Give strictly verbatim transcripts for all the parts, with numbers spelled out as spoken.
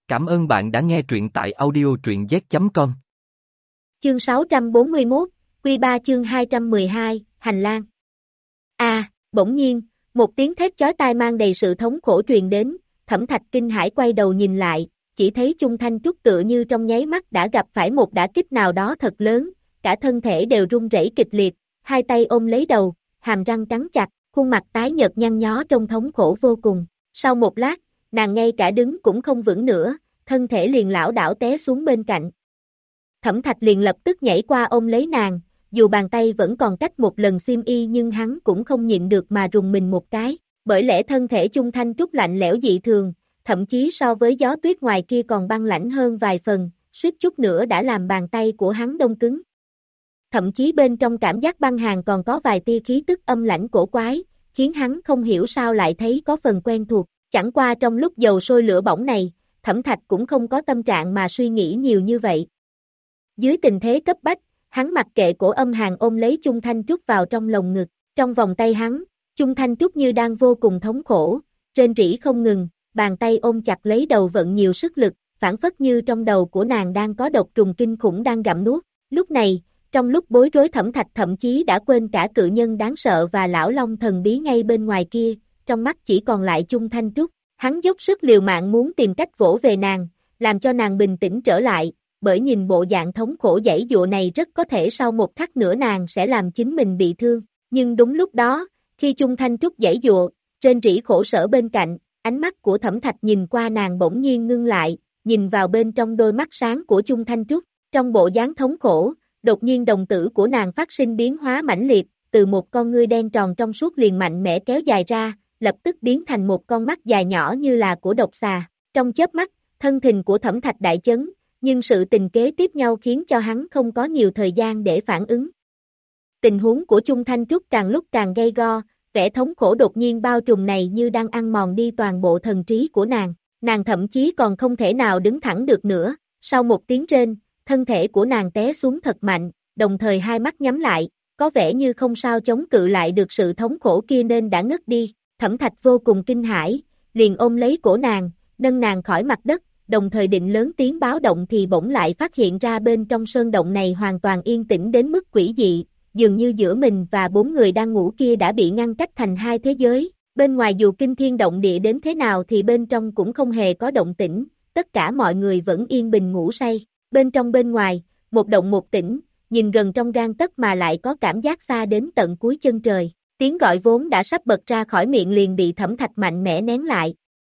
Cảm ơn bạn đã nghe truyện tại audio truyện z chấm com. Chương sáu trăm bốn mươi mốt, Quy ba chương hai trăm mười hai, Hành lang. A, à, bỗng nhiên, một tiếng thét chói tai mang đầy sự thống khổ truyền đến, Thẩm Thạch kinh hãi quay đầu nhìn lại, chỉ thấy Chung Thanh Trúc tựa như trong nháy mắt đã gặp phải một đả kích nào đó thật lớn, cả thân thể đều run rẩy kịch liệt, hai tay ôm lấy đầu, hàm răng cắn chặt, khuôn mặt tái nhợt nhăn nhó trông thống khổ vô cùng. Sau một lát, nàng ngay cả đứng cũng không vững nữa, thân thể liền lảo đảo té xuống bên cạnh. Thẩm Thạch liền lập tức nhảy qua ôm lấy nàng, dù bàn tay vẫn còn cách một lần xiêm y nhưng hắn cũng không nhịn được mà rùng mình một cái, bởi lẽ thân thể Chung Thanh Trúc lạnh lẽo dị thường, thậm chí so với gió tuyết ngoài kia còn băng lãnh hơn vài phần, suýt chút nữa đã làm bàn tay của hắn đông cứng. Thậm chí bên trong cảm giác băng hàn còn có vài tia khí tức âm lãnh cổ quái, khiến hắn không hiểu sao lại thấy có phần quen thuộc, chẳng qua trong lúc dầu sôi lửa bỏng này, Thẩm Thạch cũng không có tâm trạng mà suy nghĩ nhiều như vậy. Dưới tình thế cấp bách, hắn mặc kệ cổ âm hàn ôm lấy Chung Thanh Trúc vào trong lồng ngực, trong vòng tay hắn, Chung Thanh Trúc như đang vô cùng thống khổ, rên rỉ không ngừng, bàn tay ôm chặt lấy đầu vận nhiều sức lực, phản phất như trong đầu của nàng đang có độc trùng kinh khủng đang gặm nuốt. Lúc này, trong lúc bối rối Thẩm Thạch thậm chí đã quên cả cự nhân đáng sợ và lão long thần bí ngay bên ngoài kia, trong mắt chỉ còn lại Chung Thanh Trúc. Hắn dốc sức liều mạng muốn tìm cách vỗ về nàng, làm cho nàng bình tĩnh trở lại, bởi nhìn bộ dạng thống khổ giãy giụa này rất có thể sau một khắc nữa nàng sẽ làm chính mình bị thương. Nhưng đúng lúc đó, khi Chung Thanh Trúc giãy giụa, rên rỉ khổ sở bên cạnh, ánh mắt của Thẩm Thạch nhìn qua nàng bỗng nhiên ngưng lại, nhìn vào bên trong đôi mắt sáng của Chung Thanh Trúc, trong bộ dáng thống khổ, đột nhiên đồng tử của nàng phát sinh biến hóa mãnh liệt, từ một con ngươi đen tròn trong suốt liền mạnh mẽ kéo dài ra, lập tức biến thành một con mắt dài nhỏ như là của độc xà. Trong chớp mắt, thân hình của Thẩm Thạch đại chấn, nhưng sự tình kế tiếp nhau khiến cho hắn không có nhiều thời gian để phản ứng. Tình huống của Chung Thanh Trúc càng lúc càng gay go, vẻ thống khổ đột nhiên bao trùm này như đang ăn mòn đi toàn bộ thần trí của nàng, nàng thậm chí còn không thể nào đứng thẳng được nữa, sau một tiếng rên, thân thể của nàng té xuống thật mạnh, đồng thời hai mắt nhắm lại, có vẻ như không sao chống cự lại được sự thống khổ kia nên đã ngất đi. Thẩm Thạch vô cùng kinh hãi, liền ôm lấy cổ nàng, nâng nàng khỏi mặt đất, đồng thời định lớn tiếng báo động thì bỗng lại phát hiện ra bên trong sơn động này hoàn toàn yên tĩnh đến mức quỷ dị, dường như giữa mình và bốn người đang ngủ kia đã bị ngăn cách thành hai thế giới, bên ngoài dù kinh thiên động địa đến thế nào thì bên trong cũng không hề có động tĩnh, tất cả mọi người vẫn yên bình ngủ say, bên trong bên ngoài, một động một tĩnh, nhìn gần trong gang tấc mà lại có cảm giác xa đến tận cuối chân trời. Tiếng gọi vốn đã sắp bật ra khỏi miệng liền bị Thẩm Thạch mạnh mẽ nén lại.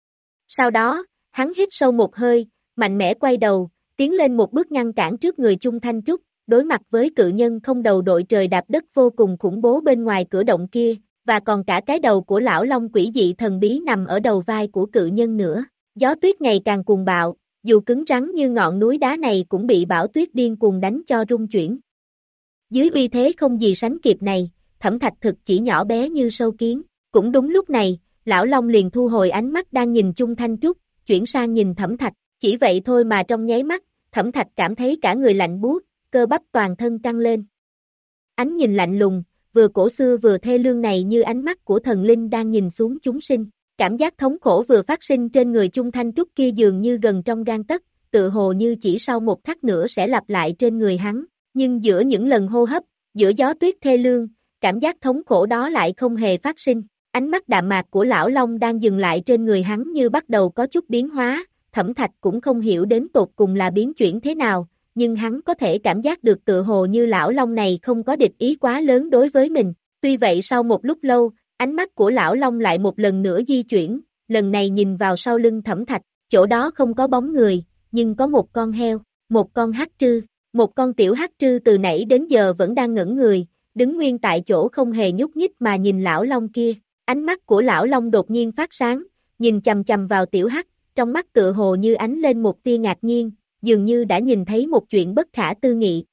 Sau đó, hắn hít sâu một hơi, mạnh mẽ quay đầu, tiến lên một bước ngăn cản trước người Chung Thanh Trúc, đối mặt với cự nhân không đầu đội trời đạp đất vô cùng khủng bố bên ngoài cửa động kia, và còn cả cái đầu của lão long quỷ dị thần bí nằm ở đầu vai của cự nhân nữa. Gió tuyết ngày càng cuồng bạo, dù cứng rắn như ngọn núi đá này cũng bị bão tuyết điên cuồng đánh cho rung chuyển. Dưới uy thế không gì sánh kịp này, Thẩm Thạch thực chỉ nhỏ bé như sâu kiến. Cũng đúng lúc này, lão long liền thu hồi ánh mắt đang nhìn Chung Thanh Trúc, chuyển sang nhìn Thẩm Thạch, chỉ vậy thôi mà trong nháy mắt, Thẩm Thạch cảm thấy cả người lạnh buốt, cơ bắp toàn thân căng lên. Ánh nhìn lạnh lùng, vừa cổ xưa vừa thê lương này như ánh mắt của thần linh đang nhìn xuống chúng sinh. Cảm giác thống khổ vừa phát sinh trên người Chung Thanh Trúc kia dường như gần trong gang tấc, tự hồ như chỉ sau một khắc nữa sẽ lặp lại trên người hắn. Nhưng giữa những lần hô hấp, giữa gió tuyết thê lương, cảm giác thống khổ đó lại không hề phát sinh. Ánh mắt đạm mạc của lão long đang dừng lại trên người hắn như bắt đầu có chút biến hóa, Thẩm Thạch cũng không hiểu đến tột cùng là biến chuyển thế nào, nhưng hắn có thể cảm giác được tự hồ như lão long này không có địch ý quá lớn đối với mình. Tuy vậy sau một lúc lâu, ánh mắt của lão long lại một lần nữa di chuyển, lần này nhìn vào sau lưng Thẩm Thạch, chỗ đó không có bóng người, nhưng có một con heo, một con hắc trư, một con tiểu hắc trư từ nãy đến giờ vẫn đang ngẩn người, đứng nguyên tại chỗ không hề nhúc nhích mà nhìn lão long kia. Ánh mắt của lão long đột nhiên phát sáng, nhìn chằm chằm vào tiểu hắc, trong mắt tựa hồ như ánh lên một tia ngạc nhiên, dường như đã nhìn thấy một chuyện bất khả tư nghị.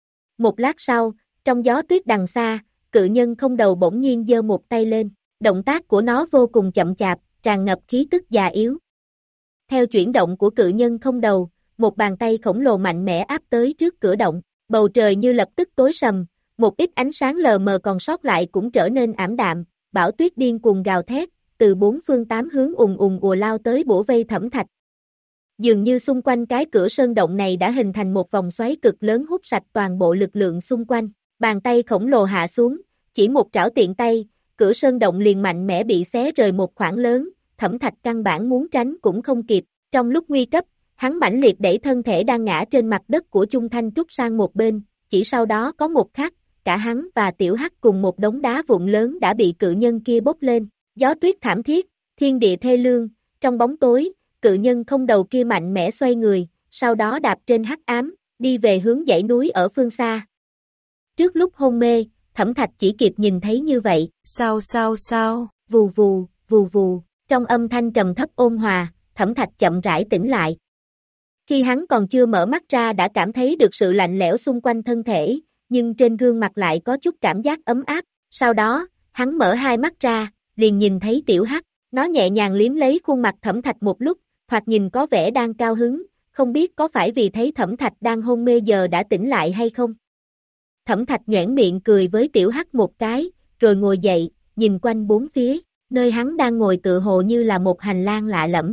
Một lát sau, trong gió tuyết đằng xa, cự nhân không đầu bỗng nhiên giơ một tay lên, động tác của nó vô cùng chậm chạp, tràn ngập khí tức già yếu. Theo chuyển động của cự nhân không đầu, một bàn tay khổng lồ mạnh mẽ áp tới trước cửa động, bầu trời như lập tức tối sầm, một ít ánh sáng lờ mờ còn sót lại cũng trở nên ảm đạm, bão tuyết điên cuồng gào thét, từ bốn phương tám hướng ùng ùng ùa lao tới bủa vây Thẩm Thạch. Dường như xung quanh cái cửa sơn động này đã hình thành một vòng xoáy cực lớn hút sạch toàn bộ lực lượng xung quanh. Bàn tay khổng lồ hạ xuống, chỉ một trảo tiện tay, cửa sơn động liền mạnh mẽ bị xé rời một khoảng lớn, Thẩm Thạch căn bản muốn tránh cũng không kịp. Trong lúc nguy cấp, hắn mãnh liệt đẩy thân thể đang ngã trên mặt đất của Chung Thanh Trúc sang một bên, chỉ sau đó có một khắc, cả hắn và Tiểu Hắc cùng một đống đá vụn lớn đã bị cự nhân kia bốc lên. Gió tuyết thảm thiết, thiên địa thê lương, trong bóng tối, cự nhân không đầu kia mạnh mẽ xoay người, sau đó đạp trên hắc ám, đi về hướng dãy núi ở phương xa. Trước lúc hôn mê, Thẩm Thạch chỉ kịp nhìn thấy như vậy. Sao sao sao, vù vù, vù vù, trong âm thanh trầm thấp ôn hòa, Thẩm Thạch chậm rãi tỉnh lại. Khi hắn còn chưa mở mắt ra đã cảm thấy được sự lạnh lẽo xung quanh thân thể, nhưng trên gương mặt lại có chút cảm giác ấm áp. Sau đó, hắn mở hai mắt ra, liền nhìn thấy Tiểu Hắc, nó nhẹ nhàng liếm lấy khuôn mặt Thẩm Thạch một lúc, thoạt nhìn có vẻ đang cao hứng, không biết có phải vì thấy Thẩm Thạch đang hôn mê giờ đã tỉnh lại hay không. Thẩm Thạch nhoẻn miệng cười với Tiểu Hắc một cái, rồi ngồi dậy, nhìn quanh bốn phía, nơi hắn đang ngồi tựa hồ như là một hành lang lạ lẫm.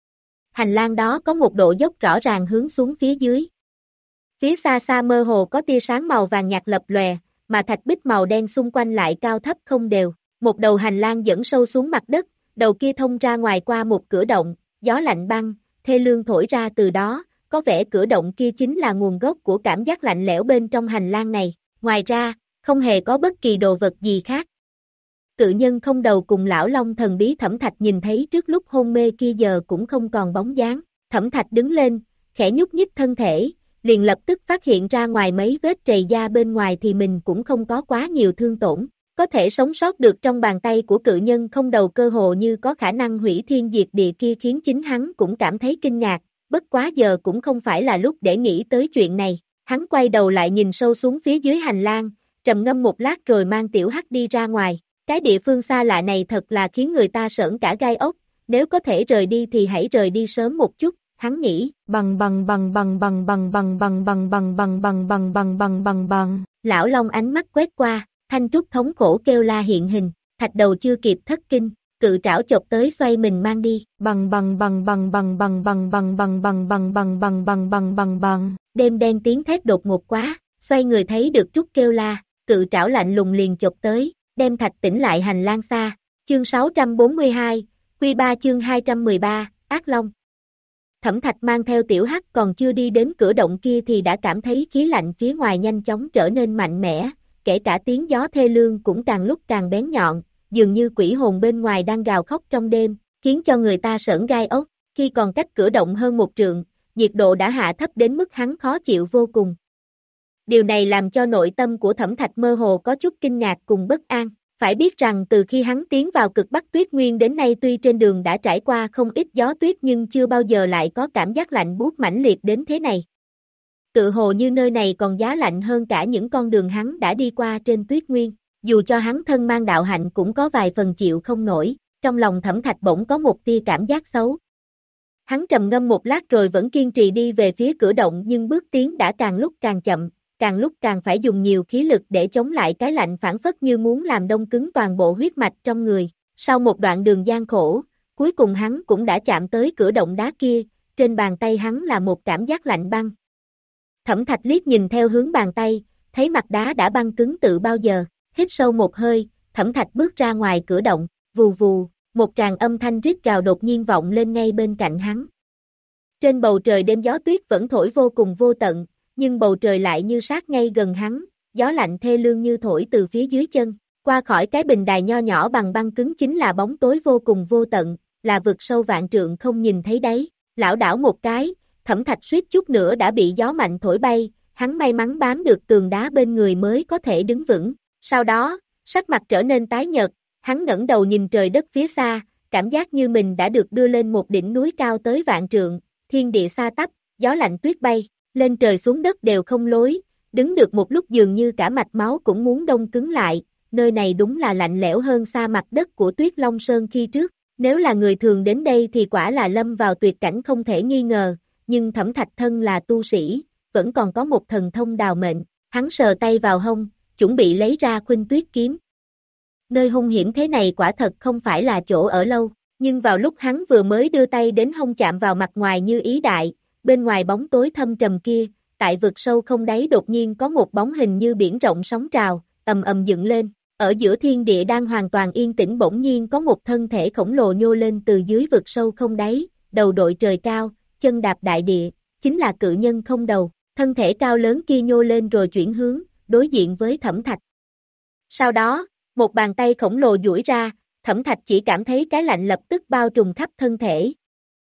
Hành lang đó có một độ dốc rõ ràng hướng xuống phía dưới. Phía xa xa mơ hồ có tia sáng màu vàng nhạt lập lòe, mà thạch bích màu đen xung quanh lại cao thấp không đều. Một đầu hành lang dẫn sâu xuống mặt đất, đầu kia thông ra ngoài qua một cửa động, gió lạnh băng, thê lương thổi ra từ đó, có vẻ cửa động kia chính là nguồn gốc của cảm giác lạnh lẽo bên trong hành lang này. Ngoài ra, không hề có bất kỳ đồ vật gì khác. Cự nhân không đầu cùng lão long thần bí Thẩm Thạch nhìn thấy trước lúc hôn mê kia giờ cũng không còn bóng dáng. Thẩm Thạch đứng lên, khẽ nhúc nhích thân thể, liền lập tức phát hiện ra ngoài mấy vết trầy da bên ngoài thì mình cũng không có quá nhiều thương tổn. Có thể sống sót được trong bàn tay của cự nhân không đầu cơ hồ như có khả năng hủy thiên diệt địa kia khiến chính hắn cũng cảm thấy kinh ngạc, bất quá giờ cũng không phải là lúc để nghĩ tới chuyện này. Hắn quay đầu lại nhìn sâu xuống phía dưới hành lang, trầm ngâm một lát rồi mang Tiểu Hắc đi ra ngoài. Cái địa phương xa lạ này thật là khiến người ta sởn cả gai ốc, nếu có thể rời đi thì hãy rời đi sớm một chút, hắn nghĩ. Bằng bằng bằng bằng bằng bằng bằng bằng bằng bằng bằng bằng bằng bằng bằng bằng bằng. Lão Long ánh mắt quét qua, Thanh Trúc thống khổ kêu la hiện hình, Thạch Đầu chưa kịp thất kinh, cự trảo chộp tới xoay mình mang đi. Bằng bằng bằng bằng bằng bằng bằng bằng bằng bằng bằng bằng bằng bằng bằng bằng bằng. Đêm đen tiếng thét đột ngột quá, xoay người thấy được Trúc kêu la, cự trảo lạnh lùng liền chộp tới, đem Thạch tỉnh lại hành lang xa. Chương sáu trăm bốn mươi hai, Quy ba chương hai trăm mười ba, Ác Long. Thẩm Thạch mang theo Tiểu Hắc còn chưa đi đến cửa động kia thì đã cảm thấy khí lạnh phía ngoài nhanh chóng trở nên mạnh mẽ, kể cả tiếng gió thê lương cũng càng lúc càng bén nhọn, dường như quỷ hồn bên ngoài đang gào khóc trong đêm, khiến cho người ta sởn gai ốc. Khi còn cách cửa động hơn một trượng, nhiệt độ đã hạ thấp đến mức hắn khó chịu vô cùng. Điều này làm cho nội tâm của Thẩm Thạch mơ hồ có chút kinh ngạc cùng bất an. Phải biết rằng từ khi hắn tiến vào cực Bắc Tuyết Nguyên đến nay tuy trên đường đã trải qua không ít gió tuyết nhưng chưa bao giờ lại có cảm giác lạnh buốt mãnh liệt đến thế này. Tự hồ như nơi này còn giá lạnh hơn cả những con đường hắn đã đi qua trên Tuyết Nguyên. Dù cho hắn thân mang đạo hạnh cũng có vài phần chịu không nổi, trong lòng Thẩm Thạch bỗng có một tia cảm giác xấu. Hắn trầm ngâm một lát rồi vẫn kiên trì đi về phía cửa động nhưng bước tiến đã càng lúc càng chậm, càng lúc càng phải dùng nhiều khí lực để chống lại cái lạnh phảng phất như muốn làm đông cứng toàn bộ huyết mạch trong người. Sau một đoạn đường gian khổ, cuối cùng hắn cũng đã chạm tới cửa động đá kia, trên bàn tay hắn là một cảm giác lạnh băng. Thẩm Thạch liếc nhìn theo hướng bàn tay, thấy mặt đá đã băng cứng từ bao giờ, hít sâu một hơi, Thẩm Thạch bước ra ngoài cửa động, vù vù, một tràng âm thanh rít gào đột nhiên vọng lên ngay bên cạnh hắn. Trên bầu trời đêm gió tuyết vẫn thổi vô cùng vô tận, nhưng bầu trời lại như sát ngay gần hắn, gió lạnh thê lương như thổi từ phía dưới chân, qua khỏi cái bình đài nho nhỏ bằng băng cứng chính là bóng tối vô cùng vô tận, là vực sâu vạn trượng không nhìn thấy đáy. Lảo đảo một cái, Thẩm Thạch suýt chút nữa đã bị gió mạnh thổi bay, hắn may mắn bám được tường đá bên người mới có thể đứng vững. Sau đó, sắc mặt trở nên tái nhợt, hắn ngẩng đầu nhìn trời đất phía xa, cảm giác như mình đã được đưa lên một đỉnh núi cao tới vạn trượng, thiên địa xa tắp, gió lạnh tuyết bay, lên trời xuống đất đều không lối, đứng được một lúc dường như cả mạch máu cũng muốn đông cứng lại, nơi này đúng là lạnh lẽo hơn xa mặt đất của Tuyết Long Sơn khi trước, nếu là người thường đến đây thì quả là lâm vào tuyệt cảnh không thể nghi ngờ, nhưng Thẩm Thạch thân là tu sĩ, vẫn còn có một thần thông đào mệnh, hắn sờ tay vào hông, chuẩn bị lấy ra Khuynh Tuyết kiếm. Nơi hung hiểm thế này quả thật không phải là chỗ ở lâu, Nhưng vào lúc hắn vừa mới đưa tay đến hông chạm vào mặt ngoài như ý đại, bên ngoài bóng tối thâm trầm kia, tại vực sâu không đáy đột nhiên có một bóng hình như biển rộng sóng trào, ầm ầm dựng lên. Ở giữa thiên địa đang hoàn toàn yên tĩnh bỗng nhiên có một thân thể khổng lồ nhô lên từ dưới vực sâu không đáy, đầu đội trời cao, chân đạp đại địa, chính là cự nhân không đầu. Thân thể cao lớn kia nhô lên rồi chuyển hướng, đối diện với Thẩm Thạch. Sau đó, một bàn tay khổng lồ duỗi ra, Thẩm Thạch chỉ cảm thấy cái lạnh lập tức bao trùm khắp thân thể.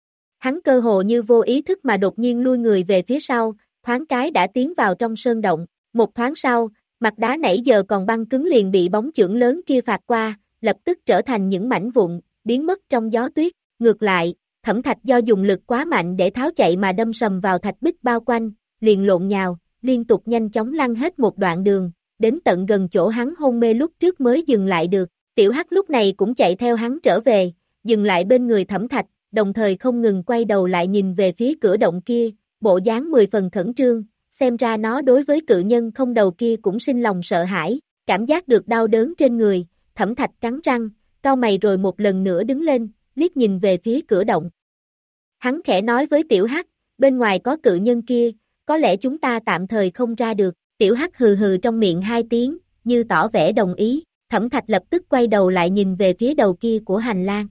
Hắn cơ hồ như vô ý thức mà đột nhiên lui người về phía sau, thoáng cái đã tiến vào trong sơn động. Một thoáng sau, mặt đá nãy giờ còn băng cứng liền bị bóng chưởng lớn kia phạt qua, lập tức trở thành những mảnh vụn, biến mất trong gió tuyết. Ngược lại, Thẩm Thạch do dùng lực quá mạnh để tháo chạy mà đâm sầm vào thạch bích bao quanh, liền lộn nhào, liên tục nhanh chóng lăn hết một đoạn đường, đến tận gần chỗ hắn hôn mê lúc trước mới dừng lại được. Tiểu Hắc lúc này cũng chạy theo hắn trở về, dừng lại bên người Thẩm Thạch, đồng thời không ngừng quay đầu lại nhìn về phía cửa động kia, bộ dáng mười phần khẩn trương, xem ra nó đối với cự nhân không đầu kia cũng sinh lòng sợ hãi, cảm giác được đau đớn trên người, Thẩm Thạch cắn răng, cau mày rồi một lần nữa đứng lên, liếc nhìn về phía cửa động. Hắn khẽ nói với Tiểu Hắc, bên ngoài có cự nhân kia, có lẽ chúng ta tạm thời không ra được. Tiểu Hắc hừ hừ trong miệng hai tiếng, như tỏ vẻ đồng ý. Thẩm Thạch lập tức quay đầu lại nhìn về phía đầu kia của hành lang.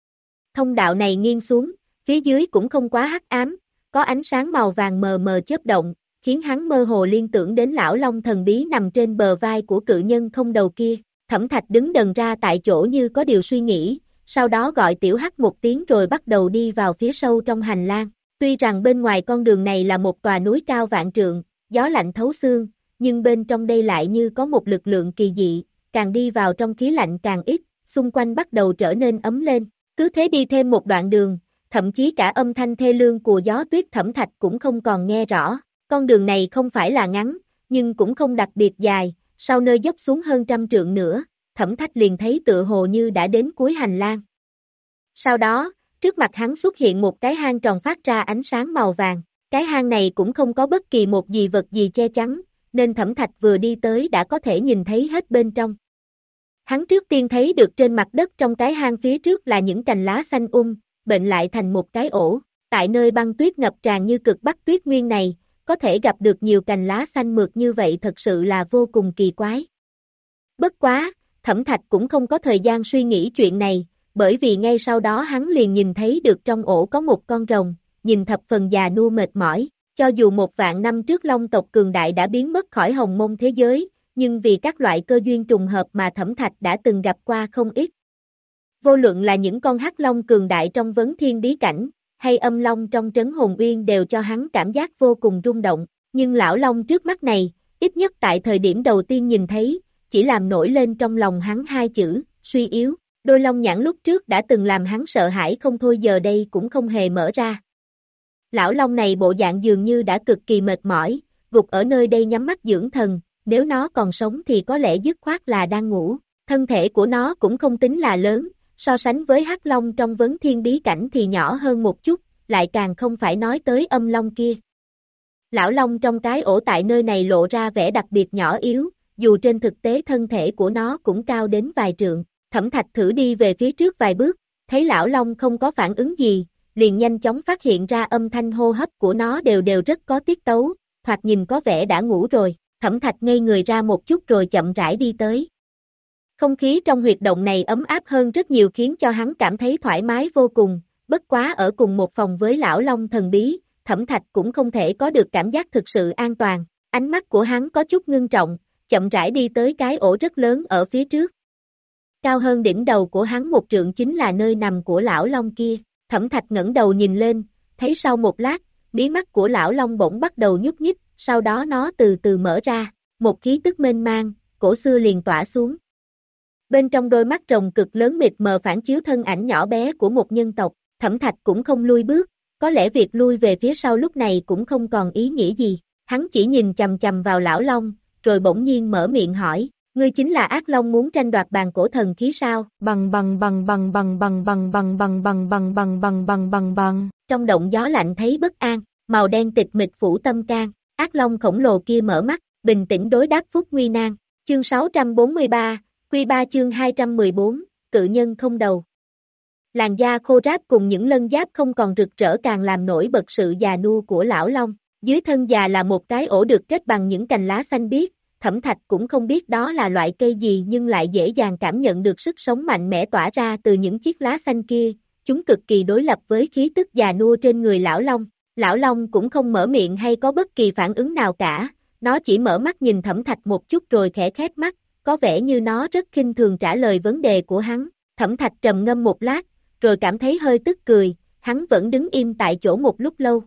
Thông đạo này nghiêng xuống, phía dưới cũng không quá hắc ám, có ánh sáng màu vàng mờ mờ chớp động, khiến hắn mơ hồ liên tưởng đến lão long thần bí nằm trên bờ vai của cự nhân không đầu kia. Thẩm Thạch đứng đần ra tại chỗ như có điều suy nghĩ, sau đó gọi Tiểu Hắc một tiếng rồi bắt đầu đi vào phía sâu trong hành lang. Tuy rằng bên ngoài con đường này là một tòa núi cao vạn trượng, gió lạnh thấu xương, nhưng bên trong đây lại như có một lực lượng kỳ dị, càng đi vào trong khí lạnh càng ít, xung quanh bắt đầu trở nên ấm lên. Cứ thế đi thêm một đoạn đường, thậm chí cả âm thanh thê lương của gió tuyết Thẩm Thạch cũng không còn nghe rõ. Con đường này không phải là ngắn, nhưng cũng không đặc biệt dài, sau nơi dốc xuống hơn trăm trượng nữa, Thẩm Thạch liền thấy tựa hồ như đã đến cuối hành lang. Sau đó, trước mặt hắn xuất hiện một cái hang tròn phát ra ánh sáng màu vàng, cái hang này cũng không có bất kỳ một gì vật gì che chắn, nên Thẩm Thạch vừa đi tới đã có thể nhìn thấy hết bên trong. Hắn trước tiên thấy được trên mặt đất trong cái hang phía trước là những cành lá xanh um, bệnh lại thành một cái ổ, tại nơi băng tuyết ngập tràn như cực Bắc tuyết nguyên này, có thể gặp được nhiều cành lá xanh mượt như vậy thật sự là vô cùng kỳ quái. Bất quá, Thẩm Thạch cũng không có thời gian suy nghĩ chuyện này, bởi vì ngay sau đó hắn liền nhìn thấy được trong ổ có một con rồng, nhìn thập phần già nua mệt mỏi, cho dù một vạn năm trước Long tộc cường đại đã biến mất khỏi hồng mông thế giới, nhưng vì các loại cơ duyên trùng hợp mà Thẩm Thạch đã từng gặp qua không ít. Vô luận là những con hắc long cường đại trong vấn thiên bí cảnh, hay âm long trong trấn hồn uyên đều cho hắn cảm giác vô cùng rung động, nhưng lão long trước mắt này, ít nhất tại thời điểm đầu tiên nhìn thấy, chỉ làm nổi lên trong lòng hắn hai chữ, suy yếu. Đôi long nhãn lúc trước đã từng làm hắn sợ hãi không thôi giờ đây cũng không hề mở ra. Lão long này bộ dạng dường như đã cực kỳ mệt mỏi, gục ở nơi đây nhắm mắt dưỡng thần, nếu nó còn sống thì có lẽ dứt khoát là đang ngủ. Thân thể của nó cũng không tính là lớn, so sánh với hắc long trong vấn thiên bí cảnh thì nhỏ hơn một chút, lại càng không phải nói tới âm long kia. Lão long trong cái ổ tại nơi này lộ ra vẻ đặc biệt nhỏ yếu, dù trên thực tế thân thể của nó cũng cao đến vài trượng. Thẩm Thạch thử đi về phía trước vài bước, thấy lão long không có phản ứng gì, liền nhanh chóng phát hiện ra âm thanh hô hấp của nó đều đều rất có tiết tấu, thoạt nhìn có vẻ đã ngủ rồi. Thẩm Thạch ngây người ra một chút rồi chậm rãi đi tới. Không khí trong huyệt động này ấm áp hơn rất nhiều khiến cho hắn cảm thấy thoải mái vô cùng, bất quá ở cùng một phòng với lão long thần bí, Thẩm Thạch cũng không thể có được cảm giác thực sự an toàn. Ánh mắt của hắn có chút ngưng trọng, chậm rãi đi tới cái ổ rất lớn ở phía trước. Cao hơn đỉnh đầu của hắn một trượng chính là nơi nằm của lão long kia. Thẩm Thạch ngẩng đầu nhìn lên, thấy sau một lát, mí mắt của lão long bỗng bắt đầu nhúc nhích, sau đó nó từ từ mở ra, một khí tức mênh mang, cổ xưa liền tỏa xuống. Bên trong đôi mắt rồng cực lớn mịt mờ phản chiếu thân ảnh nhỏ bé của một nhân tộc, Thẩm Thạch cũng không lui bước, có lẽ việc lui về phía sau lúc này cũng không còn ý nghĩa gì. Hắn chỉ nhìn chằm chằm vào lão long, rồi bỗng nhiên mở miệng hỏi. Ngươi chính là ác long muốn tranh đoạt bàn cổ thần khí sao? Bằng bằng bằng bằng bằng bằng bằng bằng bằng bằng bằng bằng bằng bằng bằng bằng. Trong động gió lạnh thấy bất an, màu đen tịch mịch phủ tâm can, ác long khổng lồ kia mở mắt, bình tĩnh đối đáp phút nguy nan. Chương sáu trăm bốn mươi ba, Quy ba chương hai trăm mười bốn, cự nhân không đầu. Làn da khô ráp cùng những lân giáp không còn rực rỡ càng làm nổi bật sự già nua của lão long. Dưới thân già là một cái ổ được kết bằng những cành lá xanh biếc, Thẩm Thạch cũng không biết đó là loại cây gì nhưng lại dễ dàng cảm nhận được sức sống mạnh mẽ tỏa ra từ những chiếc lá xanh kia, chúng cực kỳ đối lập với khí tức già nua trên người lão long. Lão long cũng không mở miệng hay có bất kỳ phản ứng nào cả, nó chỉ mở mắt nhìn Thẩm Thạch một chút rồi khẽ khép mắt, có vẻ như nó rất khinh thường trả lời vấn đề của hắn. Thẩm Thạch trầm ngâm một lát, rồi cảm thấy hơi tức cười, hắn vẫn đứng im tại chỗ một lúc lâu.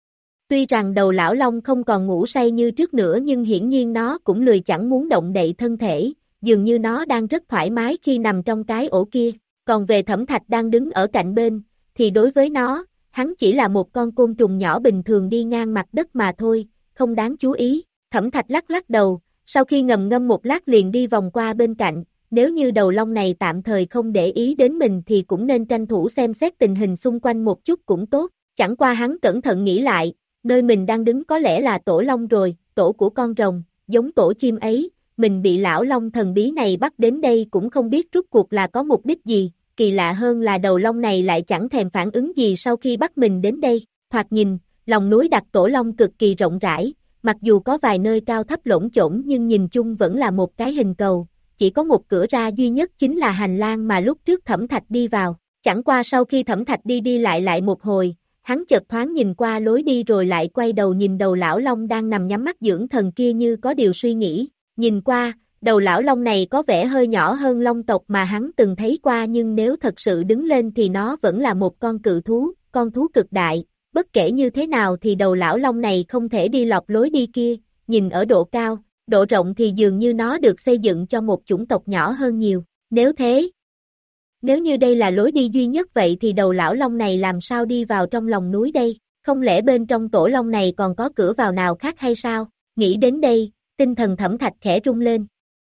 Tuy rằng đầu lão long không còn ngủ say như trước nữa nhưng hiển nhiên nó cũng lười chẳng muốn động đậy thân thể, dường như nó đang rất thoải mái khi nằm trong cái ổ kia. Còn về Thẩm Thạch đang đứng ở cạnh bên, thì đối với nó, hắn chỉ là một con côn trùng nhỏ bình thường đi ngang mặt đất mà thôi, không đáng chú ý. Thẩm Thạch lắc lắc đầu, sau khi ngầm ngâm một lát liền đi vòng qua bên cạnh, nếu như đầu long này tạm thời không để ý đến mình thì cũng nên tranh thủ xem xét tình hình xung quanh một chút cũng tốt. Chẳng qua hắn cẩn thận nghĩ lại, nơi mình đang đứng có lẽ là tổ long rồi, tổ của con rồng, giống tổ chim ấy, mình bị lão long thần bí này bắt đến đây cũng không biết rốt cuộc là có mục đích gì, kỳ lạ hơn là đầu long này lại chẳng thèm phản ứng gì sau khi bắt mình đến đây. Thoạt nhìn, lòng núi Đặc Tổ Long cực kỳ rộng rãi, mặc dù có vài nơi cao thấp lỗn chỗn nhưng nhìn chung vẫn là một cái hình cầu, chỉ có một cửa ra duy nhất chính là hành lang mà lúc trước Thẩm Thạch đi vào. Chẳng qua sau khi Thẩm Thạch đi đi lại lại một hồi, hắn chợt thoáng nhìn qua lối đi rồi lại quay đầu nhìn đầu lão long đang nằm nhắm mắt dưỡng thần kia như có điều suy nghĩ. Nhìn qua, đầu lão long này có vẻ hơi nhỏ hơn long tộc mà hắn từng thấy qua nhưng nếu thật sự đứng lên thì nó vẫn là một con cự thú, con thú cực đại. Bất kể như thế nào thì đầu lão long này không thể đi lọt lối đi kia, nhìn ở độ cao, độ rộng thì dường như nó được xây dựng cho một chủng tộc nhỏ hơn nhiều. Nếu thế, nếu như đây là lối đi duy nhất vậy thì đầu lão long này làm sao đi vào trong lòng núi đây? Không lẽ bên trong tổ long này còn có cửa vào nào khác hay sao? Nghĩ đến đây, tinh thần Thẩm Thạch khẽ rung lên.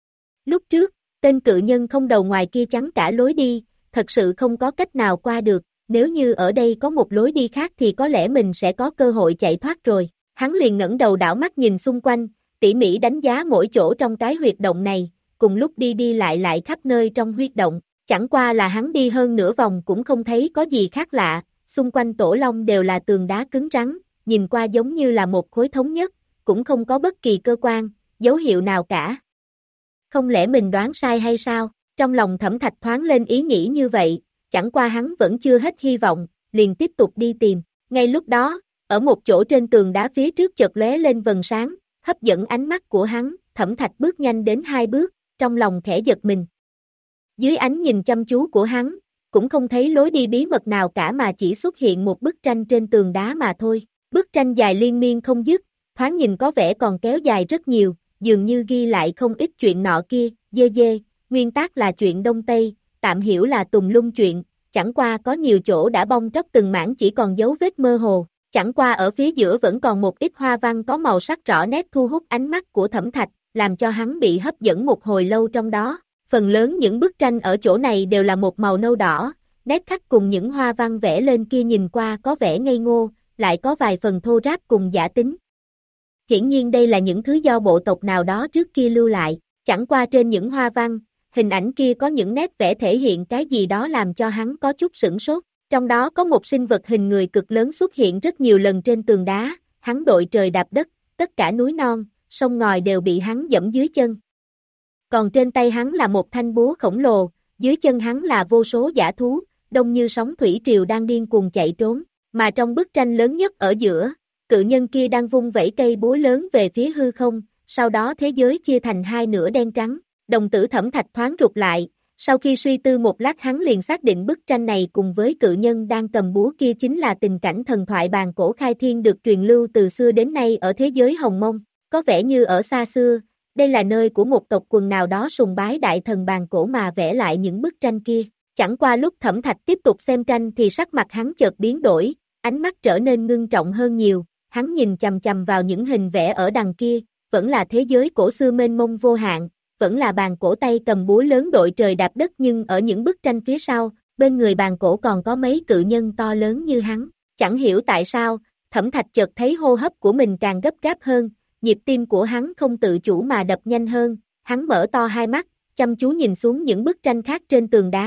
Lúc trước, tên cự nhân không đầu ngoài kia chắn cả lối đi, thật sự không có cách nào qua được, nếu như ở đây có một lối đi khác thì có lẽ mình sẽ có cơ hội chạy thoát rồi. Hắn liền ngẩng đầu đảo mắt nhìn xung quanh, tỉ mỉ đánh giá mỗi chỗ trong cái huyệt động này, cùng lúc đi đi lại lại khắp nơi trong huyệt động. Chẳng qua là hắn đi hơn nửa vòng cũng không thấy có gì khác lạ, xung quanh tổ long đều là tường đá cứng rắn, nhìn qua giống như là một khối thống nhất, cũng không có bất kỳ cơ quan, dấu hiệu nào cả. Không lẽ mình đoán sai hay sao? Trong lòng Thẩm Thạch thoáng lên ý nghĩ như vậy, chẳng qua hắn vẫn chưa hết hy vọng, liền tiếp tục đi tìm. Ngay lúc đó, ở một chỗ trên tường đá phía trước chợt lóe lên vầng sáng, hấp dẫn ánh mắt của hắn, Thẩm Thạch bước nhanh đến hai bước, trong lòng khẽ giật mình. Dưới ánh nhìn chăm chú của hắn, cũng không thấy lối đi bí mật nào cả mà chỉ xuất hiện một bức tranh trên tường đá mà thôi. Bức tranh dài liên miên không dứt, thoáng nhìn có vẻ còn kéo dài rất nhiều, dường như ghi lại không ít chuyện nọ kia, dê dê, nguyên tác là chuyện Đông Tây, tạm hiểu là tùng lung chuyện, chẳng qua có nhiều chỗ đã bong tróc từng mảng chỉ còn dấu vết mơ hồ, chẳng qua ở phía giữa vẫn còn một ít hoa văn có màu sắc rõ nét thu hút ánh mắt của Thẩm Thạch, làm cho hắn bị hấp dẫn một hồi lâu trong đó. Phần lớn những bức tranh ở chỗ này đều là một màu nâu đỏ, nét khắc cùng những hoa văn vẽ lên kia nhìn qua có vẻ ngây ngô, lại có vài phần thô ráp cùng giả tính. Hiển nhiên đây là những thứ do bộ tộc nào đó trước kia lưu lại, chẳng qua trên những hoa văn, hình ảnh kia có những nét vẽ thể hiện cái gì đó làm cho hắn có chút sửng sốt. Trong đó có một sinh vật hình người cực lớn xuất hiện rất nhiều lần trên tường đá, hắn đội trời đạp đất, tất cả núi non, sông ngòi đều bị hắn dẫm dưới chân. Còn trên tay hắn là một thanh búa khổng lồ, dưới chân hắn là vô số dã thú, đông như sóng thủy triều đang điên cuồng chạy trốn, mà trong bức tranh lớn nhất ở giữa, cự nhân kia đang vung vẩy cây búa lớn về phía hư không, sau đó thế giới chia thành hai nửa đen trắng, đồng tử Thẩm Thạch thoáng rụt lại, sau khi suy tư một lát hắn liền xác định bức tranh này cùng với cự nhân đang cầm búa kia chính là tình cảnh thần thoại bàn cổ khai thiên được truyền lưu từ xưa đến nay ở thế giới Hồng Mông, có vẻ như ở xa xưa. Đây là nơi của một tộc quần nào đó sùng bái đại thần bàn cổ mà vẽ lại những bức tranh kia. Chẳng qua lúc Thẩm Thạch tiếp tục xem tranh thì sắc mặt hắn chợt biến đổi, ánh mắt trở nên ngưng trọng hơn nhiều, hắn nhìn chằm chằm vào những hình vẽ ở đằng kia, vẫn là thế giới cổ xưa mênh mông vô hạn, vẫn là bàn cổ tay cầm búa lớn đội trời đạp đất nhưng ở những bức tranh phía sau, bên người bàn cổ còn có mấy cự nhân to lớn như hắn. Chẳng hiểu tại sao, Thẩm Thạch chợt thấy hô hấp của mình càng gấp gáp hơn. Nhịp tim của hắn không tự chủ mà đập nhanh hơn, hắn mở to hai mắt, chăm chú nhìn xuống những bức tranh khác trên tường đá,